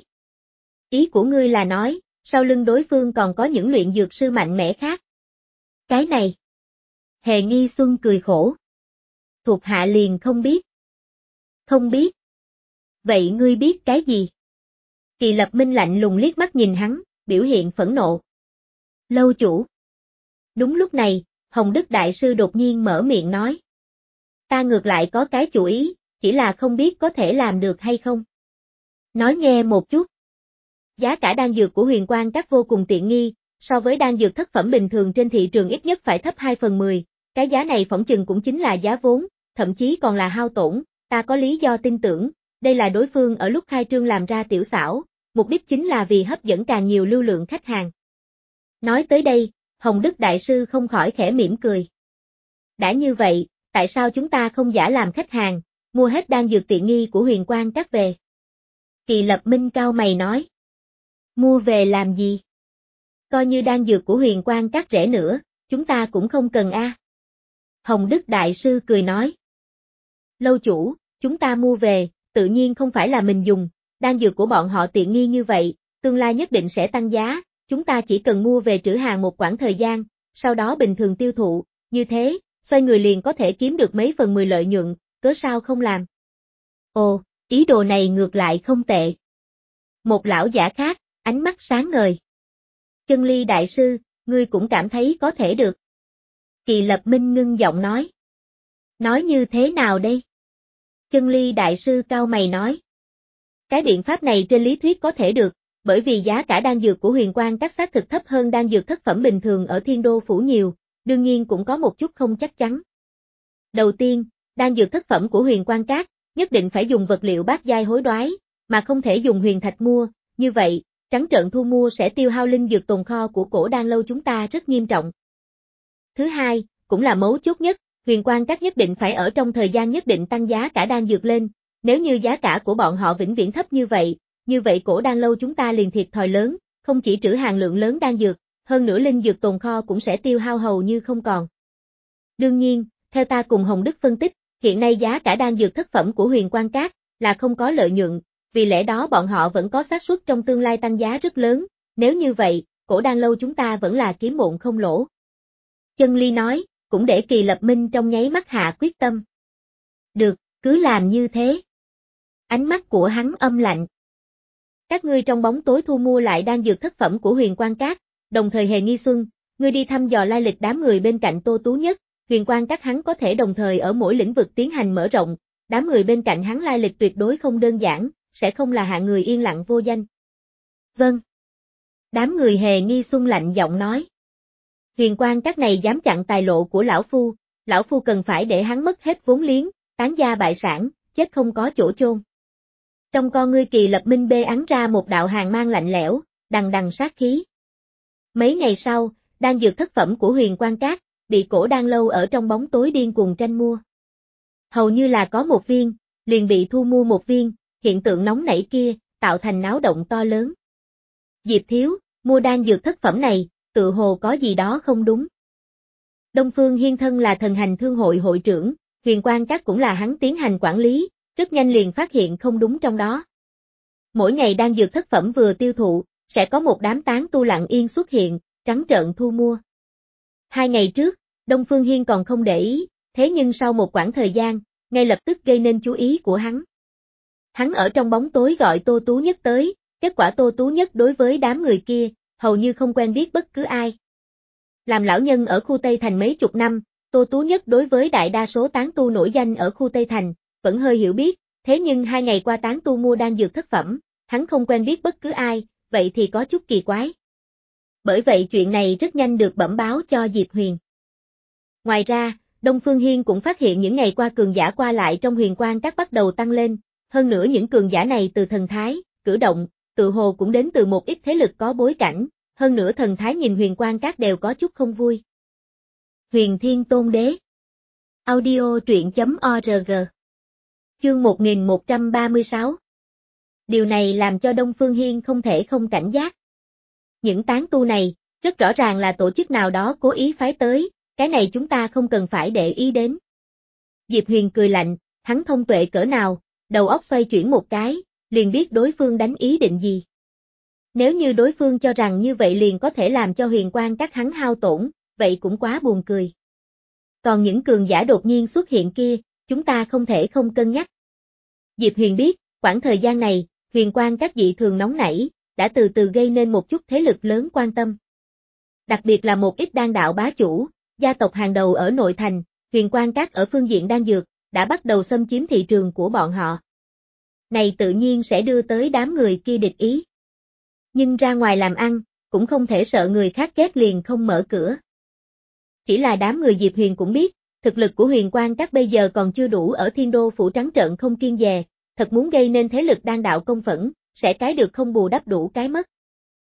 Ý của ngươi là nói, sau lưng đối phương còn có những luyện dược sư mạnh mẽ khác. Cái này. Hề Nghi Xuân cười khổ. Thuộc hạ liền không biết. Không biết. Vậy ngươi biết cái gì? Kỳ Lập Minh lạnh lùng liếc mắt nhìn hắn, biểu hiện phẫn nộ. Lâu chủ. Đúng lúc này, Hồng Đức Đại Sư đột nhiên mở miệng nói. Ta ngược lại có cái chủ ý, chỉ là không biết có thể làm được hay không. Nói nghe một chút. Giá cả đan dược của Huyền Quang Các vô cùng tiện nghi, so với đan dược thất phẩm bình thường trên thị trường ít nhất phải thấp hai phần mười, cái giá này phỏng chừng cũng chính là giá vốn, thậm chí còn là hao tổn, ta có lý do tin tưởng, đây là đối phương ở lúc khai trương làm ra tiểu xảo, mục đích chính là vì hấp dẫn càng nhiều lưu lượng khách hàng. Nói tới đây, Hồng Đức Đại Sư không khỏi khẽ mỉm cười. Đã như vậy, tại sao chúng ta không giả làm khách hàng, mua hết đan dược tiện nghi của Huyền Quang Các về? Kỳ Lập Minh cau mày nói. Mua về làm gì? Coi như đan dược của Huyền Quang Các rẻ nữa, chúng ta cũng không cần a. À. Hồng Đức Đại Sư cười nói. Lâu chủ, chúng ta mua về, tự nhiên không phải là mình dùng, đan dược của bọn họ tiện nghi như vậy, tương lai nhất định sẽ tăng giá, chúng ta chỉ cần mua về trữ hàng một quãng thời gian, sau đó bình thường tiêu thụ, như thế, xoay người liền có thể kiếm được mấy phần mười lợi nhuận, cớ sao không làm? Ồ, ý đồ này ngược lại không tệ. Một lão giả khác, ánh mắt sáng ngời. Chân Ly Đại Sư, ngươi cũng cảm thấy có thể được. Kỳ Lập Minh ngưng giọng nói. Nói như thế nào đây? Chân Ly Đại Sư cau mày nói. Cái biện pháp này trên lý thuyết có thể được, bởi vì giá cả đan dược của Huyền Quang Các xác thực thấp hơn đan dược thất phẩm bình thường ở Thiên Đô Phủ nhiều, đương nhiên cũng có một chút không chắc chắn. Đầu tiên, đan dược thất phẩm của Huyền Quang Các, nhất định phải dùng vật liệu bát giai hối đoái, mà không thể dùng huyền thạch mua, như vậy, trắng trợn thu mua sẽ tiêu hao linh dược tồn kho của Cổ Đan Lâu chúng ta rất nghiêm trọng. Thứ hai, cũng là mấu chốt nhất, Huyền Quang Các nhất định phải ở trong thời gian nhất định tăng giá cả đan dược lên, nếu như giá cả của bọn họ vĩnh viễn thấp như vậy, như vậy Cổ Đan Lâu chúng ta liền thiệt thòi lớn, không chỉ trữ hàng lượng lớn đan dược, hơn nữa linh dược tồn kho cũng sẽ tiêu hao hầu như không còn. Đương nhiên, theo ta cùng Hồng Đức phân tích, hiện nay giá cả đan dược thất phẩm của Huyền Quang Các là không có lợi nhuận, vì lẽ đó bọn họ vẫn có xác suất trong tương lai tăng giá rất lớn, nếu như vậy, Cổ Đan Lâu chúng ta vẫn là kiếm bộn không lỗ. Chân Ly nói, cũng để Kỳ Lập Minh trong nháy mắt hạ quyết tâm. Được, cứ làm như thế. Ánh mắt của hắn âm lạnh. Các ngươi trong bóng tối thu mua lại đan dược thất phẩm của Huyền Quang Các, đồng thời Hề Nghi Xuân, ngươi đi thăm dò lai lịch đám người bên cạnh Tô Tú Nhất, Huyền Quang Các hắn có thể đồng thời ở mỗi lĩnh vực tiến hành mở rộng, đám người bên cạnh hắn lai lịch tuyệt đối không đơn giản, sẽ không là hạng người yên lặng vô danh. Vâng. Đám người Hề Nghi Xuân lạnh giọng nói. Huyền Quang Các này dám chặn tài lộ của lão phu, lão phu cần phải để hắn mất hết vốn liếng, tán gia bại sản, chết không có chỗ chôn. Trong con ngươi Kỳ Lập Minh bê ắn ra một đạo hàn mang lạnh lẽo, đằng đằng sát khí. Mấy ngày sau, đan dược thất phẩm của Huyền Quang Các, bị cổ đan lâu ở trong bóng tối điên cuồng tranh mua. Hầu như là có một viên, liền bị thu mua một viên, hiện tượng nóng nảy kia, tạo thành náo động to lớn. Diệp thiếu, mua đan dược thất phẩm này, tự hồ có gì đó không đúng. Đông Phương Hiên thân là thần hành thương hội hội trưởng, Huyền Quang Các cũng là hắn tiến hành quản lý, rất nhanh liền phát hiện không đúng trong đó. Mỗi ngày đan dược thất phẩm vừa tiêu thụ, sẽ có một đám tán tu lặng yên xuất hiện, trắng trợn thu mua. Hai ngày trước, Đông Phương Hiên còn không để ý, thế nhưng sau một quãng thời gian, ngay lập tức gây nên chú ý của hắn. Hắn ở trong bóng tối gọi Tô Tú Nhất tới, kết quả Tô Tú Nhất đối với đám người kia, hầu như không quen biết bất cứ ai. Làm lão nhân ở khu Tây Thành mấy chục năm, Tô Tú Nhất đối với đại đa số tán tu nổi danh ở khu Tây Thành, vẫn hơi hiểu biết, thế nhưng hai ngày qua tán tu mua đan dược thất phẩm, hắn không quen biết bất cứ ai, vậy thì có chút kỳ quái. Bởi vậy chuyện này rất nhanh được bẩm báo cho Diệp Huyền. Ngoài ra, Đông Phương Hiên cũng phát hiện những ngày qua cường giả qua lại trong Huyền Quang Các bắt đầu tăng lên, hơn nữa những cường giả này từ thần thái, cử động, tự hồ cũng đến từ một ít thế lực có bối cảnh, hơn nữa thần thái nhìn Huyền Quang Các đều có chút không vui. Huyền Thiên Tôn Đế Audio truyện.org Chương một nghìn một trăm ba mươi sáu Điều này làm cho Đông Phương Hiên không thể không cảnh giác. Những tán tu này, rất rõ ràng là tổ chức nào đó cố ý phái tới, cái này chúng ta không cần phải để ý đến. Diệp Huyền cười lạnh, hắn thông tuệ cỡ nào, đầu óc xoay chuyển một cái, liền biết đối phương đánh ý định gì. Nếu như đối phương cho rằng như vậy liền có thể làm cho Huyền Quang Các hắn hao tổn, vậy cũng quá buồn cười. Còn những cường giả đột nhiên xuất hiện kia, chúng ta không thể không cân nhắc. Diệp Huyền biết, khoảng thời gian này, Huyền Quang Các dị thường nóng nảy, đã từ từ gây nên một chút thế lực lớn quan tâm. Đặc biệt là một ít đan đạo bá chủ, gia tộc hàng đầu ở nội thành, Huyền Quang Các ở phương diện đan dược, đã bắt đầu xâm chiếm thị trường của bọn họ. Này tự nhiên sẽ đưa tới đám người kia địch ý. Nhưng ra ngoài làm ăn, cũng không thể sợ người khác ghét liền không mở cửa. Chỉ là đám người Diệp Huyền cũng biết, thực lực của Huyền Quang Các bây giờ còn chưa đủ ở Thiên Đô phủ trắng trợn không kiêng dè, thật muốn gây nên thế lực đan đạo công phẫn, sẽ cái được không bù đắp đủ cái mất.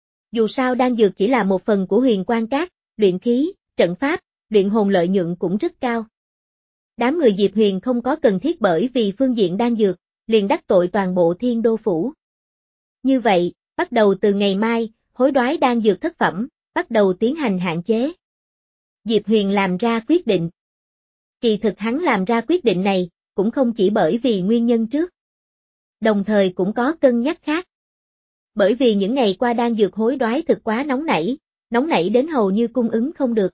Dù sao đan dược chỉ là một phần của Huyền Quang Các, luyện khí, trận pháp, luyện hồn lợi nhuận cũng rất cao. Đám người Diệp Huyền không có cần thiết bởi vì phương diện đan dược, liền đắc tội toàn bộ Thiên Đô phủ. Như vậy, bắt đầu từ ngày mai, hối đoái đan dược thất phẩm, bắt đầu tiến hành hạn chế. Diệp Huyền làm ra quyết định. Kỳ thực hắn làm ra quyết định này, cũng không chỉ bởi vì nguyên nhân trước. Đồng thời cũng có cân nhắc khác. Bởi vì những ngày qua đan dược hối đoái thực quá nóng nảy, nóng nảy đến hầu như cung ứng không được.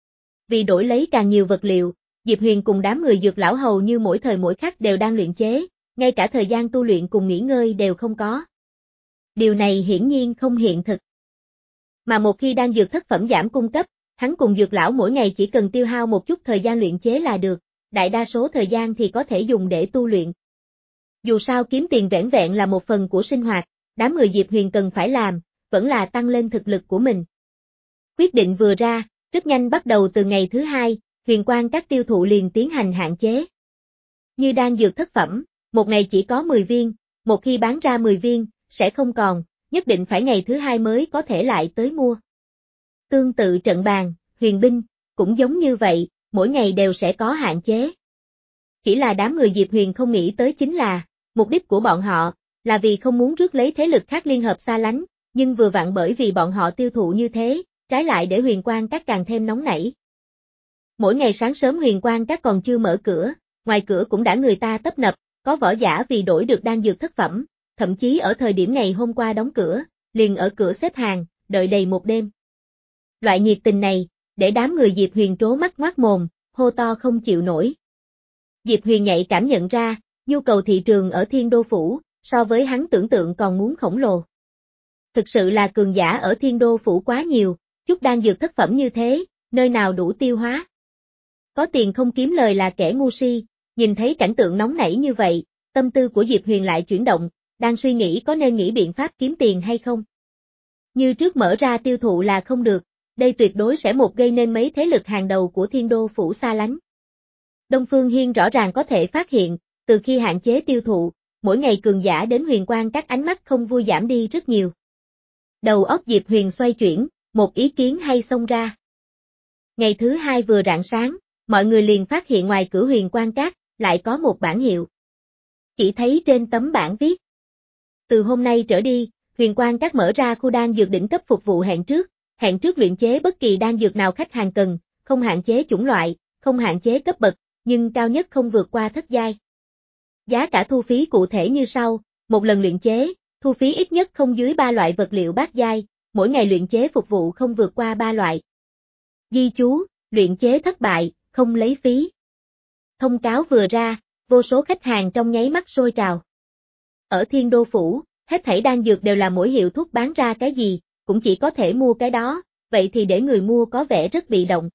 Vì đổi lấy càng nhiều vật liệu, Diệp Huyền cùng đám người dược lão hầu như mỗi thời mỗi khắc đều đang luyện chế, ngay cả thời gian tu luyện cùng nghỉ ngơi đều không có. Điều này hiển nhiên không hiện thực. Mà một khi đan dược thất phẩm giảm cung cấp, hắn cùng dược lão mỗi ngày chỉ cần tiêu hao một chút thời gian luyện chế là được, đại đa số thời gian thì có thể dùng để tu luyện. Dù sao kiếm tiền vẻn vẹn là một phần của sinh hoạt, đám người Diệp Huyền cần phải làm, vẫn là tăng lên thực lực của mình. Quyết định vừa ra, rất nhanh bắt đầu từ ngày thứ hai, Huyền Quang Các tiêu thụ liền tiến hành hạn chế. Như đan dược thất phẩm, một ngày chỉ có mười viên, một khi bán ra mười viên, sẽ không còn, nhất định phải ngày thứ hai mới có thể lại tới mua. Tương tự trận bàn, huyền binh, cũng giống như vậy, mỗi ngày đều sẽ có hạn chế. Chỉ là đám người Diệp Huyền không nghĩ tới chính là, mục đích của bọn họ, là vì không muốn rước lấy thế lực khác liên hợp xa lánh, nhưng vừa vặn bởi vì bọn họ tiêu thụ như thế, trái lại để Huyền Quang Các càng thêm nóng nảy. Mỗi ngày sáng sớm Huyền Quang Các còn chưa mở cửa, ngoài cửa cũng đã người ta tấp nập, có võ giả vì đổi được đan dược thất phẩm, thậm chí ở thời điểm ngày hôm qua đóng cửa, liền ở cửa xếp hàng, đợi đầy một đêm. Loại nhiệt tình này, để đám người Diệp Huyền trố mắt ngoác mồm, hô to không chịu nổi. Diệp Huyền nhạy cảm nhận ra, nhu cầu thị trường ở Thiên Đô phủ, so với hắn tưởng tượng còn muốn khổng lồ. Thực sự là cường giả ở Thiên Đô phủ quá nhiều, chút đan dược thất phẩm như thế, nơi nào đủ tiêu hóa. Có tiền không kiếm lời là kẻ ngu si, nhìn thấy cảnh tượng nóng nảy như vậy, tâm tư của Diệp Huyền lại chuyển động, đang suy nghĩ có nên nghĩ biện pháp kiếm tiền hay không. Như trước mở ra tiêu thụ là không được, đây tuyệt đối sẽ một gây nên mấy thế lực hàng đầu của Thiên Đô phủ xa lánh. Đông Phương Hiên rõ ràng có thể phát hiện, từ khi hạn chế tiêu thụ, mỗi ngày cường giả đến Huyền Quang Các ánh mắt không vui giảm đi rất nhiều. Đầu óc Diệp Huyền xoay chuyển, một ý kiến hay xông ra. Ngày thứ hai vừa rạng sáng, mọi người liền phát hiện ngoài cửa Huyền Quang Các, lại có một bảng hiệu. Chỉ thấy trên tấm bảng viết. Từ hôm nay trở đi, Huyền Quang Các mở ra khu đan dược đỉnh cấp phục vụ hẹn trước, hẹn trước luyện chế bất kỳ đan dược nào khách hàng cần, không hạn chế chủng loại, không hạn chế cấp bậc, nhưng cao nhất không vượt qua thất giai. Giá cả thu phí cụ thể như sau, một lần luyện chế, thu phí ít nhất không dưới ba loại vật liệu bát giai, mỗi ngày luyện chế phục vụ không vượt qua ba loại. Ghi chú, luyện chế thất bại, không lấy phí. Thông cáo vừa ra, vô số khách hàng trong nháy mắt sôi trào. Ở Thiên Đô Phủ, hết thảy đan dược đều là mỗi hiệu thuốc bán ra cái gì, cũng chỉ có thể mua cái đó, vậy thì để người mua có vẻ rất bị động.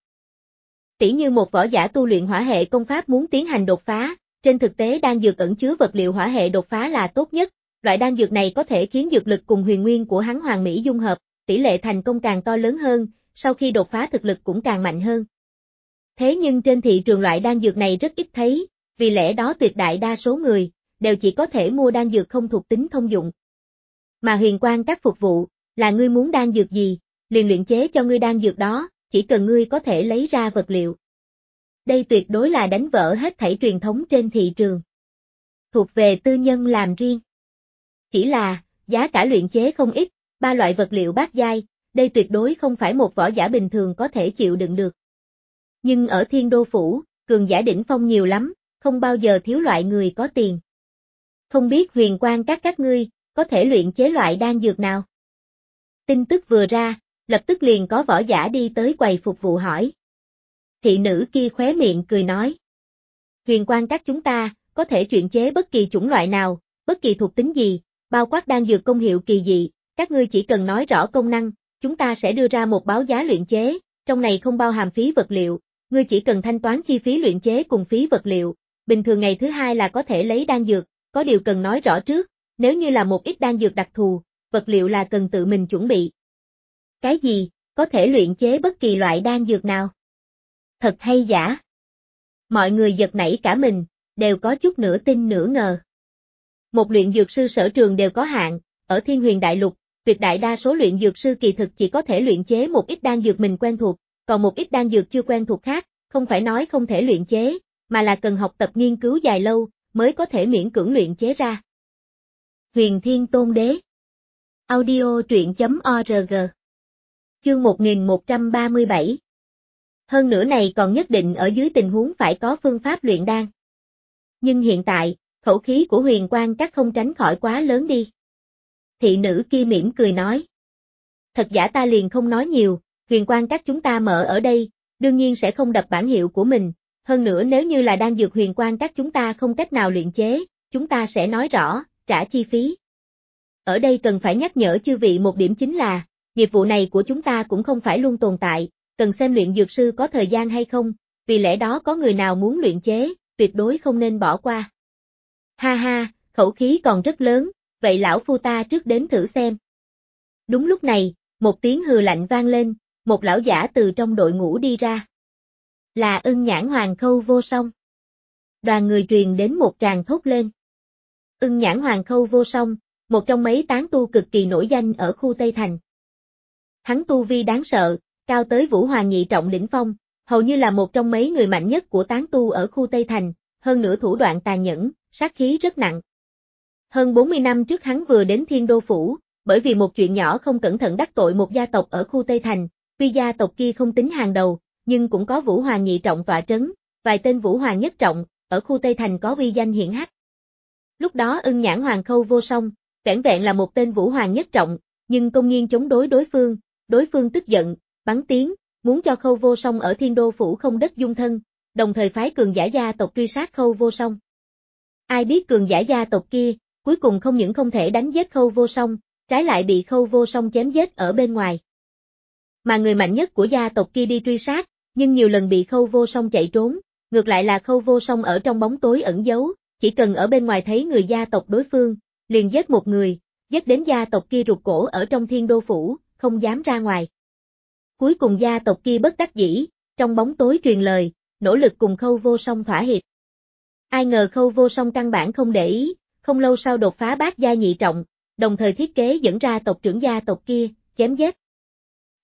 Tỉ như một võ giả tu luyện hỏa hệ công pháp muốn tiến hành đột phá, trên thực tế đan dược ẩn chứa vật liệu hỏa hệ đột phá là tốt nhất, loại đan dược này có thể khiến dược lực cùng huyền nguyên của hắn hoàn mỹ dung hợp, tỷ lệ thành công càng to lớn hơn, sau khi đột phá thực lực cũng càng mạnh hơn. Thế nhưng trên thị trường loại đan dược này rất ít thấy, vì lẽ đó tuyệt đại đa số người đều chỉ có thể mua đan dược không thuộc tính thông dụng. Mà Huyền Quang Các phục vụ, là ngươi muốn đan dược gì, liền luyện chế cho ngươi đan dược đó, chỉ cần ngươi có thể lấy ra vật liệu. Đây tuyệt đối là đánh vỡ hết thảy truyền thống trên thị trường. Thuộc về tư nhân làm riêng. Chỉ là, giá cả luyện chế không ít, ba loại vật liệu bát giai, đây tuyệt đối không phải một võ giả bình thường có thể chịu đựng được. Nhưng ở Thiên Đô Phủ, cường giả đỉnh phong nhiều lắm, không bao giờ thiếu loại người có tiền. Không biết Huyền Quang Các các ngươi, có thể luyện chế loại đan dược nào? Tin tức vừa ra, lập tức liền có võ giả đi tới quầy phục vụ hỏi. Thị nữ kia khóe miệng cười nói. Huyền Quang Các chúng ta, có thể luyện chế bất kỳ chủng loại nào, bất kỳ thuộc tính gì, bao quát đan dược công hiệu kỳ dị, các ngươi chỉ cần nói rõ công năng, chúng ta sẽ đưa ra một báo giá luyện chế, trong này không bao hàm phí vật liệu, ngươi chỉ cần thanh toán chi phí luyện chế cùng phí vật liệu, bình thường ngày thứ hai là có thể lấy đan dược, có điều cần nói rõ trước, nếu như là một ít đan dược đặc thù, vật liệu là cần tự mình chuẩn bị. Cái gì, có thể luyện chế bất kỳ loại đan dược nào? Thật hay giả? Mọi người giật nảy cả mình, đều có chút nửa tin nửa ngờ. Một luyện dược sư sở trường đều có hạn, ở Thiên Huyền Đại Lục, tuyệt đại đa số luyện dược sư kỳ thực chỉ có thể luyện chế một ít đan dược mình quen thuộc, còn một ít đan dược chưa quen thuộc khác, không phải nói không thể luyện chế, mà là cần học tập nghiên cứu dài lâu, mới có thể miễn cưỡng luyện chế ra. Huyền Thiên Tôn Đế. Audio truyện chấm org. Chương một nghìn một trăm ba mươi bảy. Hơn nữa này còn nhất định ở dưới tình huống phải có phương pháp luyện đan. Nhưng hiện tại, khẩu khí của Huyền Quang Các không tránh khỏi quá lớn đi. Thị nữ kia mỉm cười nói. Thật giả ta liền không nói nhiều, Huyền Quang Các chúng ta mở ở đây, đương nhiên sẽ không đập bản hiệu của mình, hơn nữa nếu như là đan dược Huyền Quang Các chúng ta không cách nào luyện chế, chúng ta sẽ nói rõ, trả chi phí. Ở đây cần phải nhắc nhở chư vị một điểm chính là, nghiệp vụ này của chúng ta cũng không phải luôn tồn tại, cần xem luyện dược sư có thời gian hay không, vì lẽ đó có người nào muốn luyện chế, tuyệt đối không nên bỏ qua. Ha ha, khẩu khí còn rất lớn, vậy lão phu ta trước đến thử xem. Đúng lúc này, một tiếng hừ lạnh vang lên, một lão giả từ trong đội ngũ đi ra. Là Ưng Nhãn Hoàng Khâu Vô Song. Đoàn người truyền đến một tràng thốt lên. Ưng Nhãn Hoàng Khâu Vô Song, một trong mấy tán tu cực kỳ nổi danh ở khu Tây Thành. Hắn tu vi đáng sợ, cao tới Vũ Hoàng nhị trọng đỉnh phong, hầu như là một trong mấy người mạnh nhất của tán tu ở khu Tây Thành, hơn nữa thủ đoạn tàn nhẫn, sát khí rất nặng. Hơn bốn mươi năm trước hắn vừa đến Thiên Đô Phủ, bởi vì một chuyện nhỏ không cẩn thận đắc tội một gia tộc ở khu Tây Thành, tuy gia tộc kia không tính hàng đầu, nhưng cũng có Vũ Hoàng nhị trọng tọa trấn, vài tên Vũ Hoàng nhất trọng, ở khu Tây Thành có uy danh hiển hách. Lúc đó Ưng Nhãn Hoàng Khâu Vô Song, vẻn vẹn là một tên Vũ Hoàng nhất trọng, nhưng công nhiên chống đối đối phương, đối phương tức giận, bắn tiếng, muốn cho Khâu Vô Song ở Thiên Đô Phủ không đất dung thân, đồng thời phái cường giả gia tộc truy sát Khâu Vô Song. Ai biết cường giả gia tộc kia, cuối cùng không những không thể đánh giết Khâu Vô Song, trái lại bị Khâu Vô Song chém giết ở bên ngoài. Mà người mạnh nhất của gia tộc kia đi truy sát, nhưng nhiều lần bị Khâu Vô Song chạy trốn, ngược lại là Khâu Vô Song ở trong bóng tối ẩn giấu, chỉ cần ở bên ngoài thấy người gia tộc đối phương, liền giết một người, giết đến gia tộc kia rụt cổ ở trong Thiên Đô Phủ, không dám ra ngoài. Cuối cùng gia tộc kia bất đắc dĩ, trong bóng tối truyền lời, nỗ lực cùng Khâu Vô Song thỏa hiệp. Ai ngờ Khâu Vô Song căn bản không để ý, không lâu sau đột phá bát gia nhị trọng, đồng thời thiết kế dẫn ra tộc trưởng gia tộc kia, chém giết.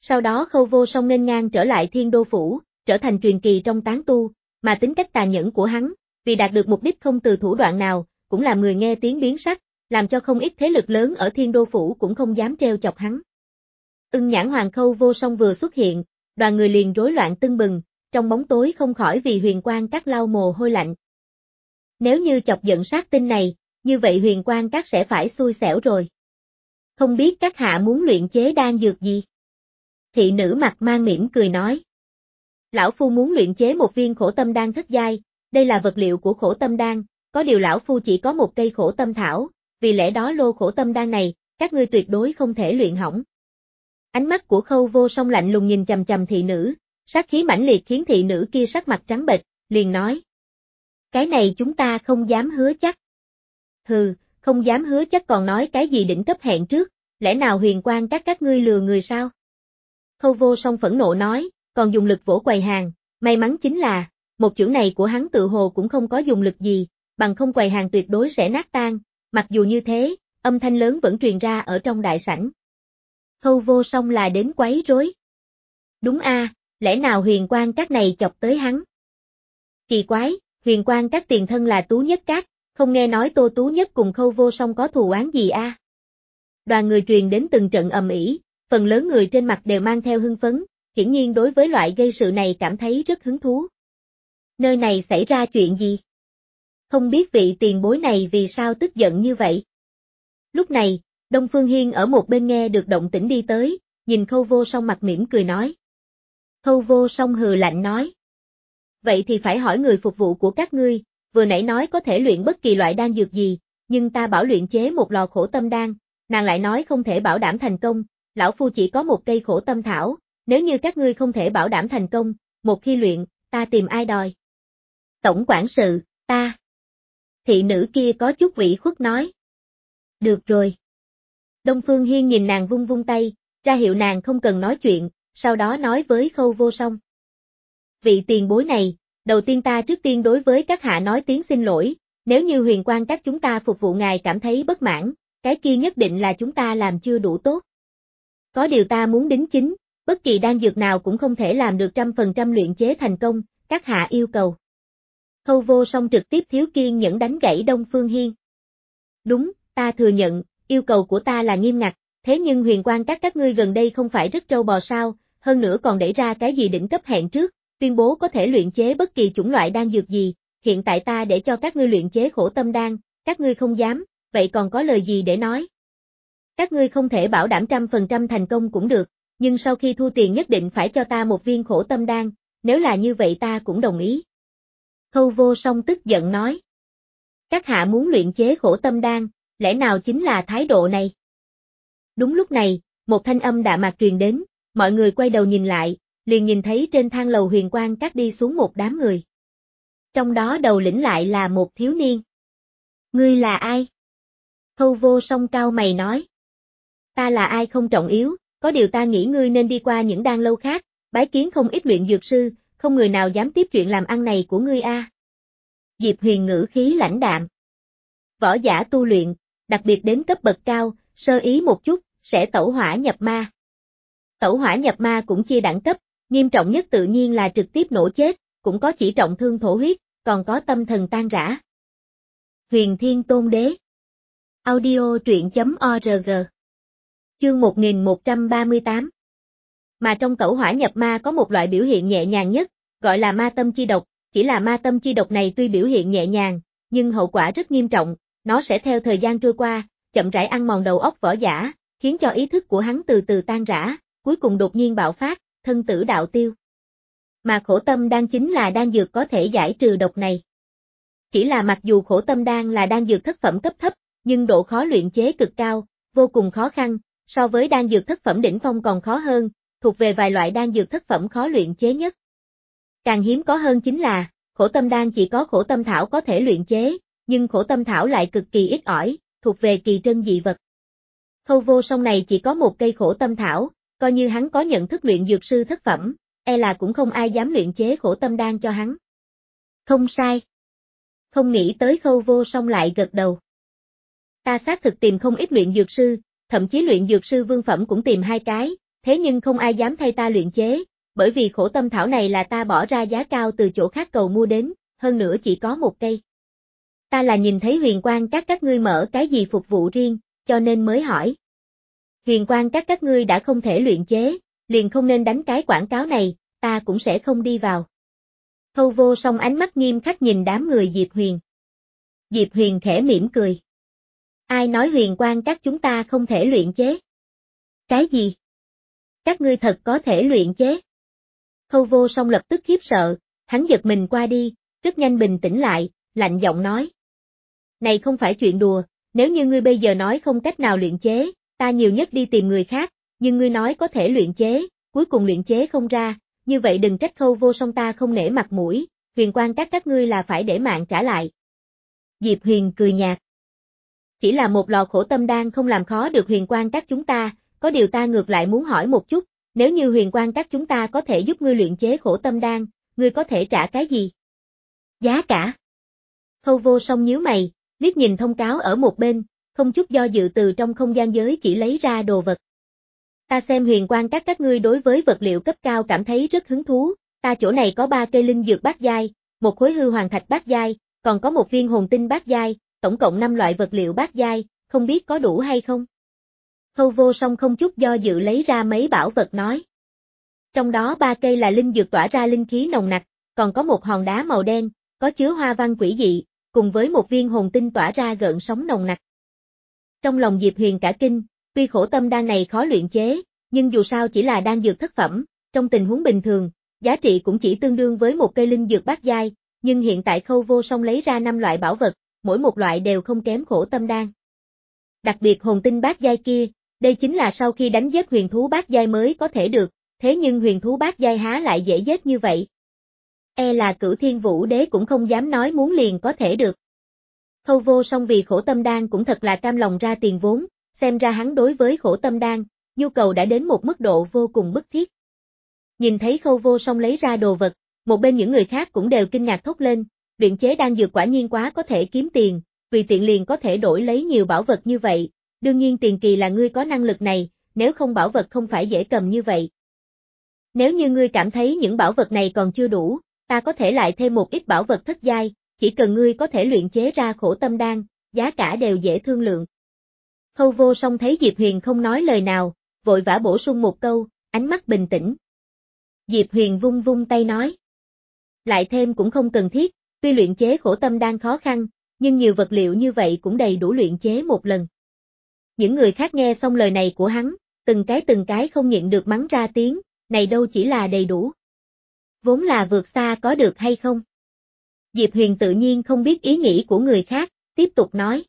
Sau đó Khâu Vô Song nghênh ngang trở lại Thiên Đô Phủ, trở thành truyền kỳ trong tán tu, mà tính cách tàn nhẫn của hắn, vì đạt được mục đích không từ thủ đoạn nào, cũng làm người nghe tiếng biến sắc, làm cho không ít thế lực lớn ở Thiên Đô Phủ cũng không dám trêu chọc hắn. Ưng Nhãn Hoàng Khâu Vô Song vừa xuất hiện, đoàn người liền rối loạn tưng bừng, trong bóng tối không khỏi vì Huyền Quang Các lau mồ hôi lạnh. Nếu như chọc giận sát tinh này, như vậy Huyền Quang Các sẽ phải xui xẻo rồi. Không biết các hạ muốn luyện chế đan dược gì? Thị nữ mặt mang mỉm cười nói. Lão Phu muốn luyện chế một viên khổ tâm đan thất giai, đây là vật liệu của khổ tâm đan, có điều Lão Phu chỉ có một cây khổ tâm thảo, vì lẽ đó lô khổ tâm đan này, các ngươi tuyệt đối không thể luyện hỏng. Ánh mắt của Khâu Vô Song lạnh lùng nhìn chằm chằm thị nữ, sát khí mãnh liệt khiến thị nữ kia sắc mặt trắng bệch, liền nói. Cái này chúng ta không dám hứa chắc. Hừ, không dám hứa chắc còn nói cái gì đỉnh cấp hẹn trước, lẽ nào Huyền Quang Các các ngươi lừa người sao? Khâu Vô Song phẫn nộ nói, còn dùng lực vỗ quầy hàng, may mắn chính là, một chưởng này của hắn tự hồ cũng không có dùng lực gì, bằng không quầy hàng tuyệt đối sẽ nát tan, mặc dù như thế, âm thanh lớn vẫn truyền ra ở trong đại sảnh. Khâu Vô Song là đến quấy rối. Đúng a, lẽ nào Huyền Quang Các này chọc tới hắn? Kỳ quái, Huyền Quang Các tiền thân là Tú Nhất Các, không nghe nói Tô Tú Nhất cùng Khâu Vô Song có thù oán gì a? Đoàn người truyền đến từng trận ầm ĩ, phần lớn người trên mặt đều mang theo hưng phấn, hiển nhiên đối với loại gây sự này cảm thấy rất hứng thú. Nơi này xảy ra chuyện gì? Không biết vị tiền bối này vì sao tức giận như vậy? Lúc này, Đông Phương Hiên ở một bên nghe được động tĩnh đi tới, nhìn Khâu Vô Song mặt mỉm cười nói. Khâu Vô Song hừ lạnh nói. Vậy thì phải hỏi người phục vụ của các ngươi, vừa nãy nói có thể luyện bất kỳ loại đan dược gì, nhưng ta bảo luyện chế một lò khổ tâm đan, nàng lại nói không thể bảo đảm thành công, lão phu chỉ có một cây khổ tâm thảo, nếu như các ngươi không thể bảo đảm thành công, một khi luyện, ta tìm ai đòi? Tổng quản sự, ta. Thị nữ kia có chút ủy khuất nói. Được rồi. Đông Phương Hiên nhìn nàng vung vung tay, ra hiệu nàng không cần nói chuyện, sau đó nói với Khâu Vô Song. Vị tiền bối này, đầu tiên ta trước tiên đối với các hạ nói tiếng xin lỗi, nếu như Huyền Quang Các chúng ta phục vụ ngài cảm thấy bất mãn, cái kia nhất định là chúng ta làm chưa đủ tốt. Có điều ta muốn đính chính, bất kỳ đan dược nào cũng không thể làm được trăm phần trăm luyện chế thành công, các hạ yêu cầu. Khâu Vô Song trực tiếp thiếu kiên nhẫn đánh gãy Đông Phương Hiên. Đúng, ta thừa nhận, yêu cầu của ta là nghiêm ngặt, thế nhưng Huyền Quang Các các ngươi gần đây không phải rất trâu bò sao, hơn nữa còn đẩy ra cái gì đỉnh cấp hẹn trước, tuyên bố có thể luyện chế bất kỳ chủng loại đan dược gì, hiện tại ta để cho các ngươi luyện chế khổ tâm đan, các ngươi không dám, vậy còn có lời gì để nói? Các ngươi không thể bảo đảm trăm phần trăm thành công cũng được, nhưng sau khi thu tiền nhất định phải cho ta một viên khổ tâm đan, nếu là như vậy ta cũng đồng ý. Khâu Vô Song tức giận nói. Các hạ muốn luyện chế khổ tâm đan, lẽ nào chính là thái độ này? Đúng lúc này, một thanh âm đạm mạc truyền đến, mọi người quay đầu nhìn lại, liền nhìn thấy trên thang lầu Huyền Quang Các đi xuống một đám người. Trong đó đầu lĩnh lại là một thiếu niên. Ngươi là ai? Khâu Vô Song cao mày nói. Ta là ai không trọng yếu, có điều ta nghĩ ngươi nên đi qua những đan lâu khác, bái kiến không ít luyện dược sư, không người nào dám tiếp chuyện làm ăn này của ngươi a. Diệp Huyền ngữ khí lãnh đạm. Võ giả tu luyện, đặc biệt đến cấp bậc cao, sơ ý một chút, sẽ tẩu hỏa nhập ma. Tẩu hỏa nhập ma cũng chia đẳng cấp, nghiêm trọng nhất tự nhiên là trực tiếp nổ chết, cũng có chỉ trọng thương thổ huyết, còn có tâm thần tan rã. Huyền Thiên Tôn Đế. Audio truyện chấm org. Chương một nghìn một trăm ba mươi tám. Mà trong tẩu hỏa nhập ma có một loại biểu hiện nhẹ nhàng nhất, gọi là ma tâm chi độc, chỉ là ma tâm chi độc này tuy biểu hiện nhẹ nhàng, nhưng hậu quả rất nghiêm trọng, nó sẽ theo thời gian trôi qua, chậm rãi ăn mòn đầu óc võ giả, khiến cho ý thức của hắn từ từ tan rã, cuối cùng đột nhiên bạo phát, thân tử đạo tiêu. Mà khổ tâm đan chính là đan dược có thể giải trừ độc này. Chỉ là mặc dù khổ tâm đan là đan dược thất phẩm cấp thấp, nhưng độ khó luyện chế cực cao, vô cùng khó khăn, so với đan dược thất phẩm đỉnh phong còn khó hơn, thuộc về vài loại đan dược thất phẩm khó luyện chế nhất. Càng hiếm có hơn chính là, khổ tâm đan chỉ có khổ tâm thảo có thể luyện chế, nhưng khổ tâm thảo lại cực kỳ ít ỏi, thuộc về kỳ trân dị vật. Khâu Vô Song này chỉ có một cây khổ tâm thảo, coi như hắn có nhận thức luyện dược sư thất phẩm, e là cũng không ai dám luyện chế khổ tâm đan cho hắn. Không sai. Không nghĩ tới Khâu Vô Song lại gật đầu. Ta xác thực tìm không ít luyện dược sư, thậm chí luyện dược sư vương phẩm cũng tìm hai cái, thế nhưng không ai dám thay ta luyện chế, bởi vì khổ tâm thảo này là ta bỏ ra giá cao từ chỗ khác cầu mua đến, hơn nữa chỉ có một cây. Ta là nhìn thấy Huyền Quang Các các ngươi mở cái gì phục vụ riêng, cho nên mới hỏi. Huyền Quang Các các ngươi đã không thể luyện chế, liền không nên đánh cái quảng cáo này, ta cũng sẽ không đi vào. Khâu Vô Song ánh mắt nghiêm khắc nhìn đám người Diệp Huyền. Diệp Huyền khẽ mỉm cười. Ai nói Huyền Quang Các chúng ta không thể luyện chế? Cái gì? Các ngươi thật có thể luyện chế? Khâu Vô Song lập tức khiếp sợ, hắn giật mình qua đi, rất nhanh bình tĩnh lại, lạnh giọng nói. Này không phải chuyện đùa, nếu như ngươi bây giờ nói không cách nào luyện chế, ta nhiều nhất đi tìm người khác, nhưng ngươi nói có thể luyện chế, cuối cùng luyện chế không ra, như vậy đừng trách Khâu Vô Song ta không nể mặt mũi, Huyền Quang Các các ngươi là phải để mạng trả lại. Diệp Huyền cười nhạt. Chỉ là một lò khổ tâm đan không làm khó được Huyền Quang Các chúng ta, có điều ta ngược lại muốn hỏi một chút, nếu như Huyền Quang Các chúng ta có thể giúp ngươi luyện chế khổ tâm đan, ngươi có thể trả cái gì? Giá cả? Khâu Vô Song nhíu mày, liếc nhìn thông cáo ở một bên, không chút do dự từ trong không gian giới chỉ lấy ra đồ vật. Ta xem Huyền Quang Các các ngươi đối với vật liệu cấp cao cảm thấy rất hứng thú, ta chỗ này có ba cây linh dược bát giai, một khối hư hoàng thạch bát giai, còn có một viên hồn tinh bát giai, tổng cộng năm loại vật liệu bát giai, không biết có đủ hay không? Khâu Vô Song không chút do dự lấy ra mấy bảo vật nói. Trong đó ba cây là linh dược tỏa ra linh khí nồng nặc, còn có một hòn đá màu đen, có chứa hoa văn quỷ dị, cùng với một viên hồn tinh tỏa ra gợn sóng nồng nặc. Trong lòng Diệp Huyền cả kinh, tuy khổ tâm đan này khó luyện chế, nhưng dù sao chỉ là đan dược thất phẩm, trong tình huống bình thường, giá trị cũng chỉ tương đương với một cây linh dược bát giai, nhưng hiện tại Khâu Vô Song lấy ra năm loại bảo vật, mỗi một loại đều không kém khổ tâm đan. Đặc biệt hồn tinh bát giai kia, đây chính là sau khi đánh giết huyền thú bát giai mới có thể được, thế nhưng huyền thú bát giai há lại dễ giết như vậy. E là Cửu Thiên Vũ Đế cũng không dám nói muốn liền có thể được. Khâu Vô Song vì khổ tâm đan cũng thật là cam lòng ra tiền vốn, xem ra hắn đối với khổ tâm đan, nhu cầu đã đến một mức độ vô cùng bức thiết. Nhìn thấy Khâu Vô Song lấy ra đồ vật, một bên những người khác cũng đều kinh ngạc thốt lên, luyện chế đan dược quả nhiên quá có thể kiếm tiền, tùy tiện liền có thể đổi lấy nhiều bảo vật như vậy, đương nhiên tiền kỳ là ngươi có năng lực này, nếu không bảo vật không phải dễ cầm như vậy. Nếu như ngươi cảm thấy những bảo vật này còn chưa đủ, ta có thể lại thêm một ít bảo vật thất giai, chỉ cần ngươi có thể luyện chế ra khổ tâm đan, giá cả đều dễ thương lượng. Khâu Vô Song thấy Diệp Huyền không nói lời nào, vội vã bổ sung một câu, ánh mắt bình tĩnh. Diệp Huyền vung vung tay nói. Lại thêm cũng không cần thiết, tuy luyện chế khổ tâm đan khó khăn, nhưng nhiều vật liệu như vậy cũng đầy đủ luyện chế một lần. Những người khác nghe xong lời này của hắn, từng cái từng cái không nhịn được mắng ra tiếng, này đâu chỉ là đầy đủ. Vốn là vượt xa có được hay không? Diệp Huyền tự nhiên không biết ý nghĩ của người khác, tiếp tục nói.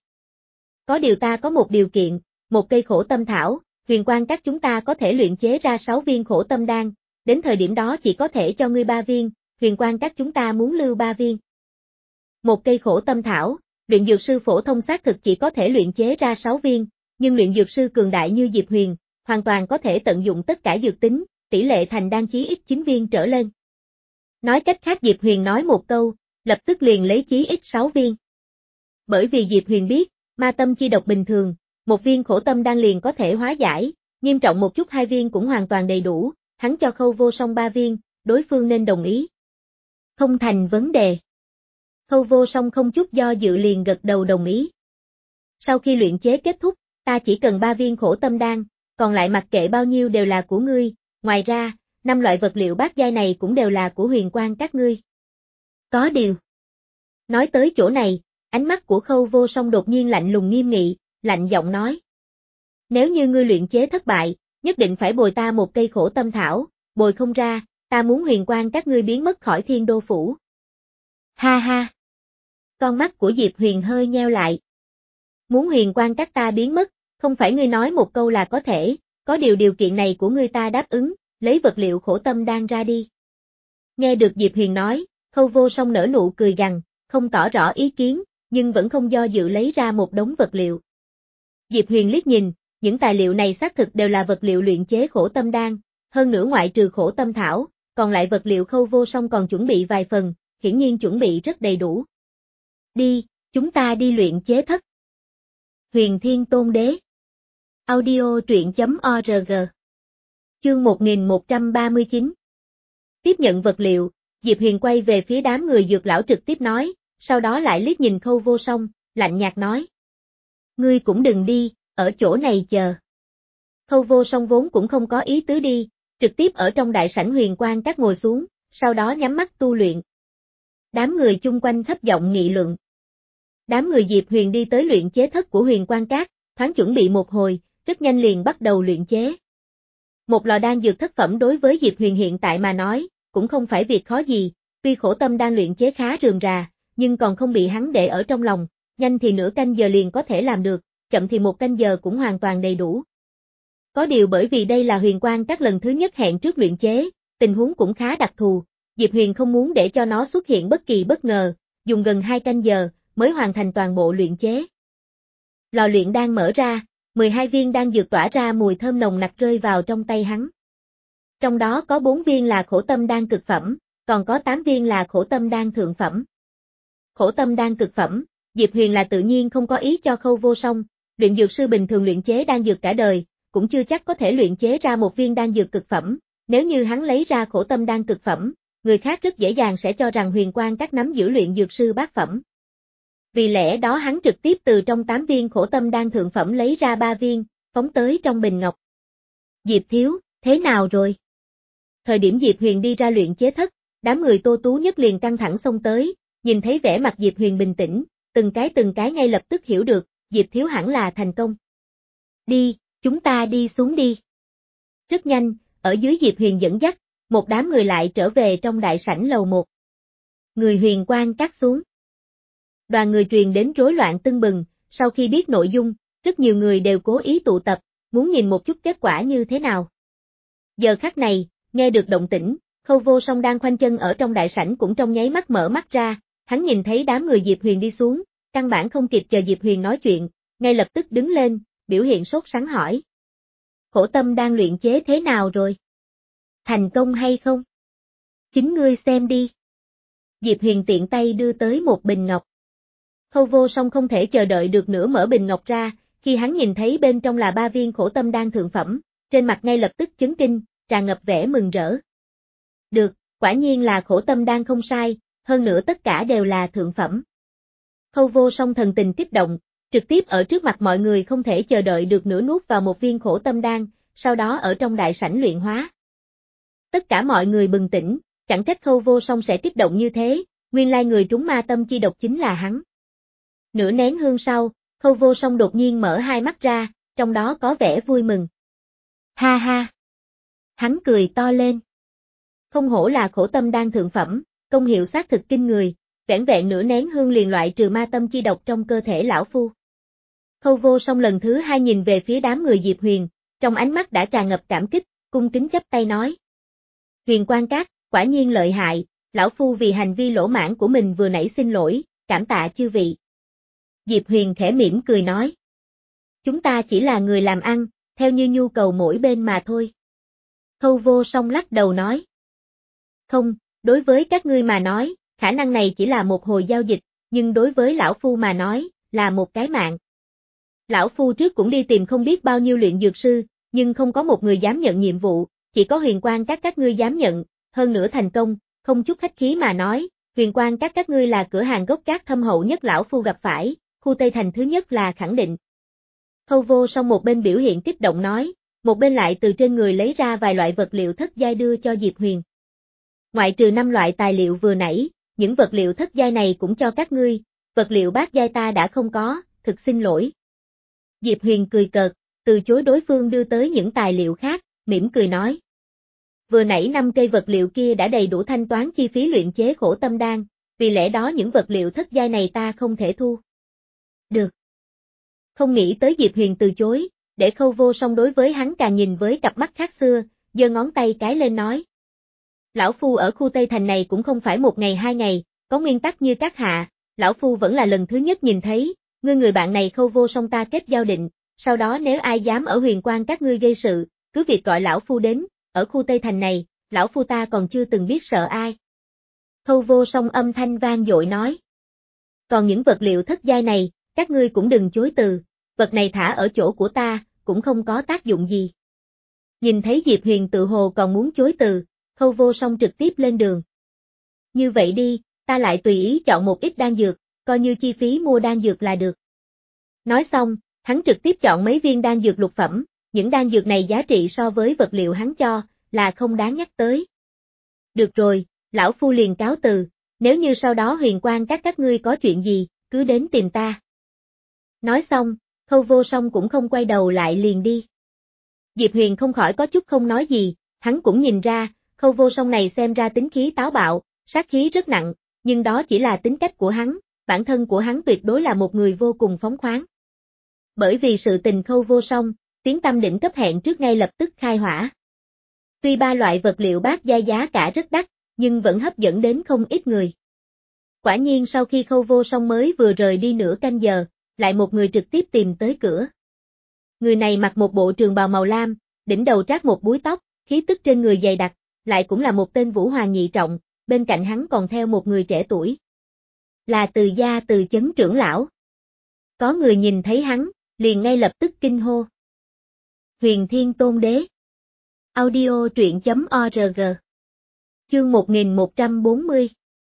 Có điều ta có một điều kiện, một cây khổ tâm thảo, Huyền Quang Các chúng ta có thể luyện chế ra sáu viên khổ tâm đan, đến thời điểm đó chỉ có thể cho ngươi ba viên, Huyền Quang Các chúng ta muốn lưu ba viên. Một cây khổ tâm thảo, luyện dược sư phổ thông xác thực chỉ có thể luyện chế ra sáu viên, nhưng luyện dược sư cường đại như Diệp Huyền, hoàn toàn có thể tận dụng tất cả dược tính, tỷ lệ thành đan chí ít chín viên trở lên. Nói cách khác Diệp Huyền nói một câu, lập tức liền lấy chí ít sáu viên. Bởi vì Diệp Huyền biết, ma tâm chi độc bình thường, một viên khổ tâm đan liền có thể hóa giải, nghiêm trọng một chút hai viên cũng hoàn toàn đầy đủ, hắn cho Khâu Vô Song ba viên, đối phương nên đồng ý. Không thành vấn đề. Khâu Vô Song không chút do dự liền gật đầu đồng ý. Sau khi luyện chế kết thúc, ta chỉ cần ba viên khổ tâm đan, còn lại mặc kệ bao nhiêu đều là của ngươi, ngoài ra, năm loại vật liệu bát giai này cũng đều là của Huyền Quang Các ngươi. Có điều. Nói tới chỗ này, ánh mắt của Khâu Vô Song đột nhiên lạnh lùng nghiêm nghị, lạnh giọng nói. Nếu như ngươi luyện chế thất bại, nhất định phải bồi ta một cây khổ tâm thảo, bồi không ra, ta muốn Huyền Quang Các ngươi biến mất khỏi Thiên Đô Phủ. Ha ha. Con mắt của Diệp Huyền hơi nheo lại. Muốn Huyền Quang Các ta biến mất, không phải ngươi nói một câu là có thể, có điều điều kiện này của ngươi ta đáp ứng, lấy vật liệu khổ tâm đan ra đi. Nghe được Diệp Huyền nói, Khâu Vô Song nở nụ cười gằn, không tỏ rõ ý kiến, nhưng vẫn không do dự lấy ra một đống vật liệu. Diệp Huyền liếc nhìn, những tài liệu này xác thực đều là vật liệu luyện chế khổ tâm đan, hơn nữa ngoại trừ khổ tâm thảo, còn lại vật liệu Khâu Vô Song còn chuẩn bị vài phần, hiển nhiên chuẩn bị rất đầy đủ. Đi, chúng ta đi luyện chế thất. Huyền Thiên Tôn Đế. Audio truyện chấm org. Chương một nghìn một trăm ba mươi chín. Tiếp nhận vật liệu, Diệp Huyền quay về phía đám người Dược lão trực tiếp nói, sau đó lại liếc nhìn Khâu Vô Song, lạnh nhạt nói. Ngươi cũng đừng đi, ở chỗ này chờ. Khâu Vô Song vốn cũng không có ý tứ đi, trực tiếp ở trong đại sảnh Huyền Quang Các ngồi xuống, sau đó nhắm mắt tu luyện. Đám người chung quanh thấp giọng nghị luận. Đám người Diệp Huyền đi tới luyện chế thất của Huyền Quang Các, thoáng chuẩn bị một hồi, rất nhanh liền bắt đầu luyện chế. Một lò đan dược thất phẩm đối với Diệp Huyền hiện tại mà nói, cũng không phải việc khó gì, tuy khổ tâm đan luyện chế khá rườm rà, nhưng còn không bị hắn để ở trong lòng, nhanh thì nửa canh giờ liền có thể làm được, chậm thì một canh giờ cũng hoàn toàn đầy đủ. Có điều bởi vì đây là Huyền Quang Các lần thứ nhất hẹn trước luyện chế, tình huống cũng khá đặc thù, Diệp Huyền không muốn để cho nó xuất hiện bất kỳ bất ngờ, dùng gần hai canh giờ, mới hoàn thành toàn bộ luyện chế. Lò luyện đan mở ra, mười hai viên đan dược tỏa ra mùi thơm nồng nặc rơi vào trong tay hắn. Trong đó có bốn viên là khổ tâm đan cực phẩm, còn có tám viên là khổ tâm đan thượng phẩm. Khổ tâm đan cực phẩm, Diệp Huyền là tự nhiên không có ý cho Khâu Vô Song, luyện dược sư bình thường luyện chế đan dược cả đời, cũng chưa chắc có thể luyện chế ra một viên đan dược cực phẩm, nếu như hắn lấy ra khổ tâm đan cực phẩm, người khác rất dễ dàng sẽ cho rằng Huyền Quang Các nắm giữ luyện dược sư bát phẩm. Vì lẽ đó hắn trực tiếp từ trong tám viên khổ tâm đan thượng phẩm lấy ra ba viên, phóng tới trong bình ngọc. Diệp thiếu, thế nào rồi? Thời điểm Diệp Huyền đi ra luyện chế thất, đám người Tô Tú Nhất liền căng thẳng xông tới, nhìn thấy vẻ mặt Diệp Huyền bình tĩnh, từng cái từng cái ngay lập tức hiểu được, Diệp thiếu hẳn là thành công. Đi, chúng ta đi xuống đi. Rất nhanh, ở dưới Diệp Huyền dẫn dắt, một đám người lại trở về trong đại sảnh lầu một. Người Huyền Quang Các xuống. Đoàn người truyền đến rối loạn tưng bừng, sau khi biết nội dung, rất nhiều người đều cố ý tụ tập, muốn nhìn một chút kết quả như thế nào. Giờ khắc này, nghe được động tĩnh, Khâu Vô Song đang khoanh chân ở trong đại sảnh cũng trong nháy mắt mở mắt ra, hắn nhìn thấy đám người Diệp Huyền đi xuống, căn bản không kịp chờ Diệp Huyền nói chuyện, ngay lập tức đứng lên, biểu hiện sốt sắng hỏi. Khổ tâm đang luyện chế thế nào rồi? Thành công hay không? Chính ngươi xem đi. Diệp Huyền tiện tay đưa tới một bình ngọc. Khâu Vô Song không thể chờ đợi được nữa mở bình ngọc ra, khi hắn nhìn thấy bên trong là ba viên khổ tâm đan thượng phẩm, trên mặt ngay lập tức chấn kinh, tràn ngập vẻ mừng rỡ. Được, quả nhiên là khổ tâm đan không sai, hơn nữa tất cả đều là thượng phẩm. Khâu Vô Song thần tình kích động, trực tiếp ở trước mặt mọi người không thể chờ đợi được nữa nuốt vào một viên khổ tâm đan, sau đó ở trong đại sảnh luyện hóa. Tất cả mọi người bừng tỉnh, chẳng trách Khâu Vô Song sẽ kích động như thế, nguyên lai người trúng ma tâm chi độc chính là hắn. Nửa nén hương sau, Khâu Vô Song đột nhiên mở hai mắt ra, trong đó có vẻ vui mừng. Ha ha! Hắn cười to lên. Không hổ là khổ tâm đan thượng phẩm, công hiệu xác thực kinh người, vẻn vẹn nửa nén hương liền loại trừ ma tâm chi độc trong cơ thể lão phu. Khâu Vô Song lần thứ hai nhìn về phía đám người Diệp Huyền, trong ánh mắt đã tràn ngập cảm kích, cung kính chắp tay nói. Huyền Quang Các, quả nhiên lợi hại, lão phu vì hành vi lỗ mãn của mình vừa nãy xin lỗi, cảm tạ chư vị. Diệp Huyền khẽ mỉm cười nói. Chúng ta chỉ là người làm ăn, theo như nhu cầu mỗi bên mà thôi. Khâu Vô Song lắc đầu nói. Không, đối với các ngươi mà nói, khả năng này chỉ là một hồi giao dịch, nhưng đối với lão phu mà nói, là một cái mạng. Lão phu trước cũng đi tìm không biết bao nhiêu luyện dược sư, nhưng không có một người dám nhận nhiệm vụ, chỉ có Huyền Quang Các các ngươi dám nhận, hơn nữa thành công, không chút khách khí mà nói, Huyền Quang Các các ngươi là cửa hàng gốc gác thâm hậu nhất lão phu gặp phải, khu Tây Thành thứ nhất là khẳng định. Khâu Vô Song một bên biểu hiện kích động nói, một bên lại từ trên người lấy ra vài loại vật liệu thất giai đưa cho Diệp Huyền. Ngoại trừ năm loại tài liệu vừa nãy, những vật liệu thất giai này cũng cho các ngươi, vật liệu bát giai ta đã không có, thực xin lỗi. Diệp Huyền cười cợt, từ chối đối phương đưa tới những tài liệu khác, mỉm cười nói. Vừa nãy năm cây vật liệu kia đã đầy đủ thanh toán chi phí luyện chế khổ tâm đan, vì lẽ đó những vật liệu thất giai này ta không thể thu. Được. Không nghĩ tới Diệp Huyền từ chối, để Khâu Vô Song đối với hắn càng nhìn với cặp mắt khác xưa, giơ ngón tay cái lên nói. Lão phu ở khu Tây Thành này cũng không phải một ngày hai ngày, có nguyên tắc như các hạ, lão phu vẫn là lần thứ nhất nhìn thấy, ngươi người bạn này Khâu Vô Song ta kết giao định, sau đó nếu ai dám ở Huyền Quang các ngươi gây sự, cứ việc gọi lão phu đến, ở khu Tây Thành này, lão phu ta còn chưa từng biết sợ ai. Khâu Vô Song âm thanh vang dội nói. Còn những vật liệu thất giai này, các ngươi cũng đừng chối từ, vật này thả ở chỗ của ta, cũng không có tác dụng gì. Nhìn thấy Diệp Huyền tự hồ còn muốn chối từ, Khâu Vô Song trực tiếp lên đường. Như vậy đi, ta lại tùy ý chọn một ít đan dược, coi như chi phí mua đan dược là được. Nói xong, hắn trực tiếp chọn mấy viên đan dược lục phẩm, những đan dược này giá trị so với vật liệu hắn cho, là không đáng nhắc tới. Được rồi, lão phu liền cáo từ, nếu như sau đó Huyền Quang các các ngươi có chuyện gì, cứ đến tìm ta. Nói xong, Khâu Vô Song cũng không quay đầu lại liền đi. Diệp Huyền không khỏi có chút không nói gì, hắn cũng nhìn ra, Khâu Vô Song này xem ra tính khí táo bạo, sát khí rất nặng, nhưng đó chỉ là tính cách của hắn, bản thân của hắn tuyệt đối là một người vô cùng phóng khoáng. Bởi vì sự tình Khâu Vô Song, tiếng tăm đỉnh cấp hẹn trước ngay lập tức khai hỏa. Tuy ba loại vật liệu bát giai giá cả rất đắt, nhưng vẫn hấp dẫn đến không ít người. Quả nhiên sau khi Khâu Vô Song mới vừa rời đi nửa canh giờ, lại một người trực tiếp tìm tới cửa. Người này mặc một bộ trường bào màu lam, đỉnh đầu trát một búi tóc, khí tức trên người dày đặc, lại cũng là một tên Vũ Hoàng nhị trọng, bên cạnh hắn còn theo một người trẻ tuổi. Là Từ gia Từ Chấn trưởng lão. Có người nhìn thấy hắn, liền ngay lập tức kinh hô. Huyền Thiên Tôn Đế. Audio truyện chấm org. Chương một nghìn một trăm bốn mươi.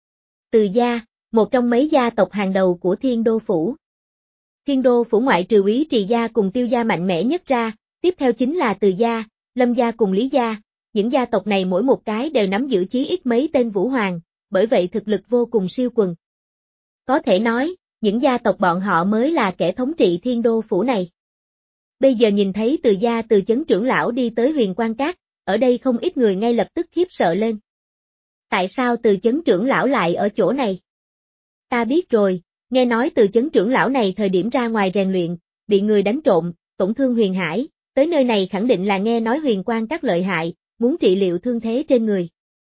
Từ gia, một trong mấy gia tộc hàng đầu của Thiên Đô Phủ. Thiên Đô Phủ ngoại trừ Úy Trì gia cùng Tiêu gia mạnh mẽ nhất ra, tiếp theo chính là Từ gia, Lâm gia cùng Lý gia, những gia tộc này mỗi một cái đều nắm giữ chí ít mấy tên Vũ Hoàng, bởi vậy thực lực vô cùng siêu quần. Có thể nói, những gia tộc bọn họ mới là kẻ thống trị Thiên Đô Phủ này. Bây giờ nhìn thấy Từ gia Từ Chấn trưởng lão đi tới Huyền Quang Các, ở đây không ít người ngay lập tức khiếp sợ lên. Tại sao Từ Chấn trưởng lão lại ở chỗ này? Ta biết rồi, nghe nói Từ Chấn trưởng lão này thời điểm ra ngoài rèn luyện, bị người đánh trộm, tổn thương huyền hải, tới nơi này khẳng định là nghe nói Huyền Quang Các lợi hại, muốn trị liệu thương thế trên người.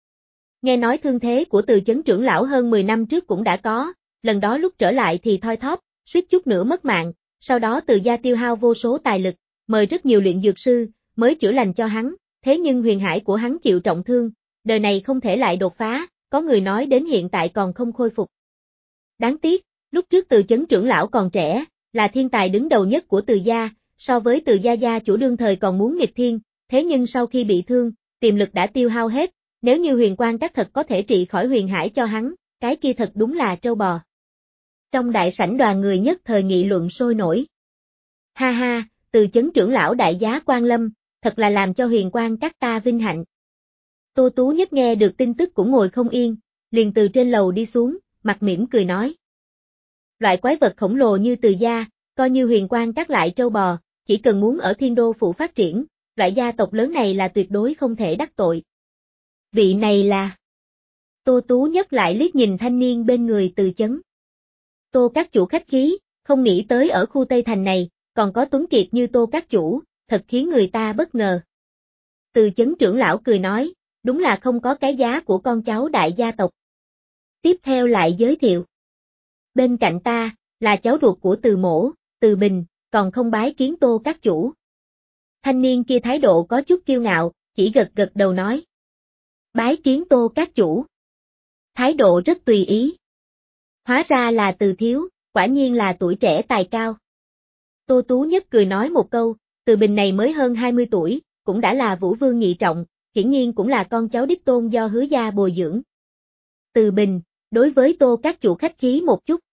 Nghe nói thương thế của Từ Chấn trưởng lão hơn mười năm trước cũng đã có, lần đó lúc trở lại thì thoi thóp, suýt chút nữa mất mạng, sau đó Từ gia tiêu hao vô số tài lực, mời rất nhiều luyện dược sư, mới chữa lành cho hắn, thế nhưng huyền hải của hắn chịu trọng thương, đời này không thể lại đột phá, có người nói đến hiện tại còn không khôi phục. Đáng tiếc, lúc trước Từ Chấn trưởng lão còn trẻ, là thiên tài đứng đầu nhất của Từ gia, so với Từ gia gia chủ đương thời còn muốn nghịch thiên, thế nhưng sau khi bị thương, tiềm lực đã tiêu hao hết, nếu như Huyền Quang Các thật có thể trị khỏi huyền hải cho hắn, cái kia thật đúng là trâu bò. Trong đại sảnh đoàn người nhất thời nghị luận sôi nổi. Ha ha, Từ Chấn trưởng lão đại giá quan lâm, thật là làm cho Huyền Quang Các ta vinh hạnh. Tô Tú Nhất nghe được tin tức cũng ngồi không yên, liền từ trên lầu đi xuống, mặt mỉm cười nói. Loại quái vật khổng lồ như Từ gia, coi như Huyền Quang Các lại trâu bò, chỉ cần muốn ở Thiên Đô Phủ phát triển, loại gia tộc lớn này là tuyệt đối không thể đắc tội. Vị này là... Tô Tú Nhất lại liếc nhìn thanh niên bên người Từ Chấn. Tô các chủ khách khí, không nghĩ tới ở khu Tây Thành này, còn có tuấn kiệt như Tô các chủ, thật khiến người ta bất ngờ. Từ Chấn trưởng lão cười nói, đúng là không có cái giá của con cháu đại gia tộc. Tiếp theo lại giới thiệu. Bên cạnh ta, là cháu ruột của Từ Mỗ, Từ Bình, còn không bái kiến Tô các chủ. Thanh niên kia thái độ có chút kiêu ngạo, chỉ gật gật đầu nói. Bái kiến Tô các chủ. Thái độ rất tùy ý. Hóa ra là Từ thiếu, quả nhiên là tuổi trẻ tài cao. Tô Tú Nhất cười nói một câu, Từ Bình này mới hơn hai mươi tuổi, cũng đã là Vũ Vương nhị trọng, hiển nhiên cũng là con cháu đích tôn do Hứa gia bồi dưỡng. Từ Bình, đối với Tô các chủ khách khí một chút.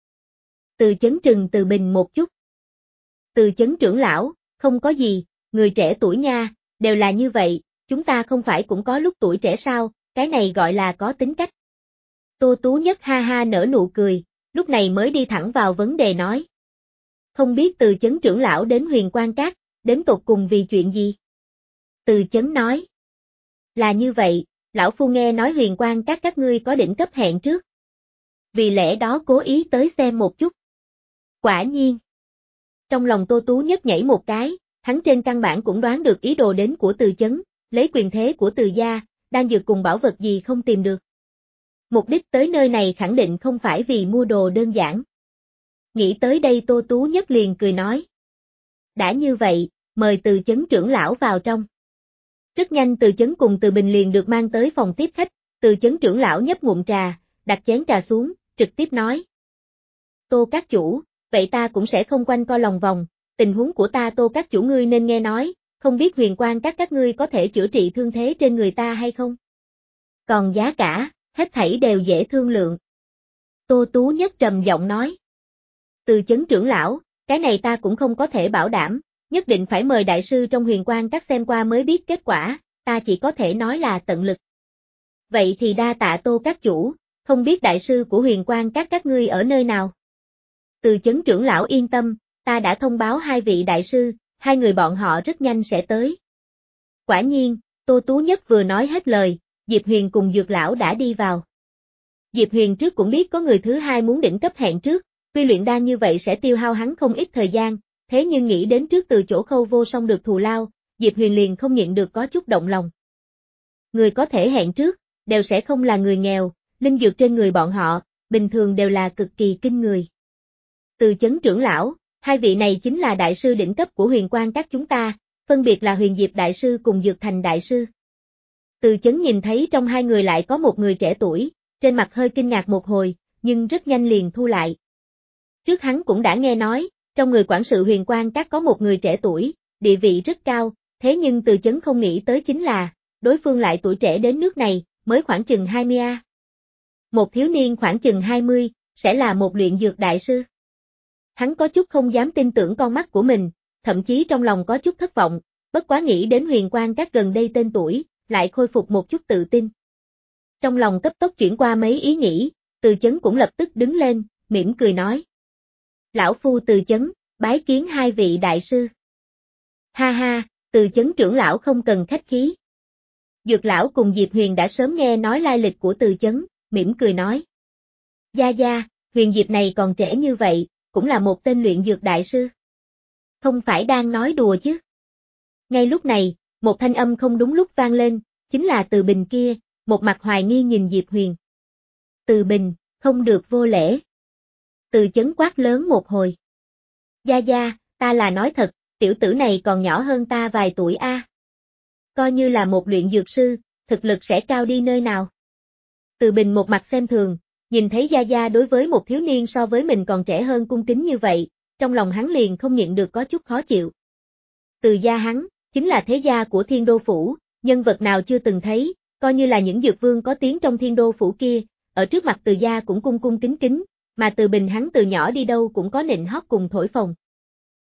Từ Chấn trừng Từ Bình một chút. Từ Chấn trưởng lão, không có gì, người trẻ tuổi nha, đều là như vậy, chúng ta không phải cũng có lúc tuổi trẻ sao, cái này gọi là có tính cách. Tô Tú Nhất ha ha nở nụ cười, lúc này mới đi thẳng vào vấn đề nói. Không biết Từ Chấn trưởng lão đến Huyền Quang Các, đến tột cùng vì chuyện gì? Từ Chấn nói. Là như vậy, lão phu nghe nói Huyền Quang Các các ngươi có đỉnh cấp hẹn trước. Vì lẽ đó cố ý tới xem một chút. Quả nhiên. Trong lòng Tô Tú Nhất nhảy một cái, hắn trên căn bản cũng đoán được ý đồ đến của Từ Chấn, lấy quyền thế của Từ gia, đang dược cùng bảo vật gì không tìm được. Mục đích tới nơi này khẳng định không phải vì mua đồ đơn giản. Nghĩ tới đây Tô Tú Nhất liền cười nói. Đã như vậy, mời Từ Chấn trưởng lão vào trong. Rất nhanh Từ Chấn cùng Từ Bình liền được mang tới phòng tiếp khách, Từ Chấn trưởng lão nhấp ngụm trà, đặt chén trà xuống, trực tiếp nói. Tô các chủ, vậy ta cũng sẽ không quanh co lòng vòng, tình huống của ta Tô các chủ ngươi nên nghe nói, không biết huyền quang các các ngươi có thể chữa trị thương thế trên người ta hay không? Còn giá cả, hết thảy đều dễ thương lượng. Tô Tú Nhất trầm giọng nói. Từ Chấn trưởng lão, cái này ta cũng không có thể bảo đảm, nhất định phải mời đại sư trong huyền quang các xem qua mới biết kết quả, ta chỉ có thể nói là tận lực. Vậy thì đa tạ Tô các chủ, không biết đại sư của huyền quang các các ngươi ở nơi nào? Từ Chấn trưởng lão yên tâm, ta đã thông báo hai vị đại sư, hai người bọn họ rất nhanh sẽ tới. Quả nhiên, Tô Tú Nhất vừa nói hết lời, Diệp Huyền cùng Dược lão đã đi vào. Diệp Huyền trước cũng biết có người thứ hai muốn đỉnh cấp hẹn trước, tuy luyện đan như vậy sẽ tiêu hao hắn không ít thời gian, thế nhưng nghĩ đến trước từ chỗ Khâu Vô Song được thù lao, Diệp Huyền liền không nhịn được có chút động lòng. Người có thể hẹn trước, đều sẽ không là người nghèo, linh dược trên người bọn họ, bình thường đều là cực kỳ kinh người. Từ Chấn trưởng lão, hai vị này chính là đại sư đỉnh cấp của huyền quang các chúng ta, phân biệt là Huyền Diệp đại sư cùng Dược Thành đại sư. Từ Chấn nhìn thấy trong hai người lại có một người trẻ tuổi, trên mặt hơi kinh ngạc một hồi, nhưng rất nhanh liền thu lại. Trước hắn cũng đã nghe nói, trong người quản sự huyền quang các có một người trẻ tuổi, địa vị rất cao, thế nhưng Từ Chấn không nghĩ tới chính là, đối phương lại tuổi trẻ đến nước này, mới khoảng chừng hai mươi a. Một thiếu niên khoảng chừng hai mươi, sẽ là một luyện dược đại sư. Hắn có chút không dám tin tưởng con mắt của mình, thậm chí trong lòng có chút thất vọng, bất quá nghĩ đến huyền quang các gần đây tên tuổi, lại khôi phục một chút tự tin. Trong lòng cấp tốc chuyển qua mấy ý nghĩ, Từ Chấn cũng lập tức đứng lên, mỉm cười nói. Lão phu Từ Chấn, bái kiến hai vị đại sư. Ha ha, Từ Chấn trưởng lão không cần khách khí. Dược lão cùng Diệp Huyền đã sớm nghe nói lai lịch của Từ Chấn, mỉm cười nói. Gia Gia, Huyền Diệp này còn trẻ như vậy, cũng là một tên luyện dược đại sư. Không phải đang nói đùa chứ. Ngay lúc này, một thanh âm không đúng lúc vang lên, chính là Từ Bình kia, một mặt hoài nghi nhìn Diệp Huyền. Từ Bình, không được vô lễ. Từ Chấn quát lớn một hồi. Gia Gia, ta là nói thật, tiểu tử này còn nhỏ hơn ta vài tuổi a. À. Coi như là một luyện dược sư, thực lực sẽ cao đi nơi nào. Từ Bình một mặt xem thường, nhìn thấy Gia Gia đối với một thiếu niên so với mình còn trẻ hơn cung kính như vậy, trong lòng hắn liền không nhịn được có chút khó chịu. Từ gia hắn, chính là thế gia của Thiên Đô Phủ, nhân vật nào chưa từng thấy, coi như là những dược vương có tiếng trong Thiên Đô Phủ kia, ở trước mặt Từ gia cũng cung cung kính kính, mà Từ Bình hắn từ nhỏ đi đâu cũng có nịnh hót cùng thổi phồng.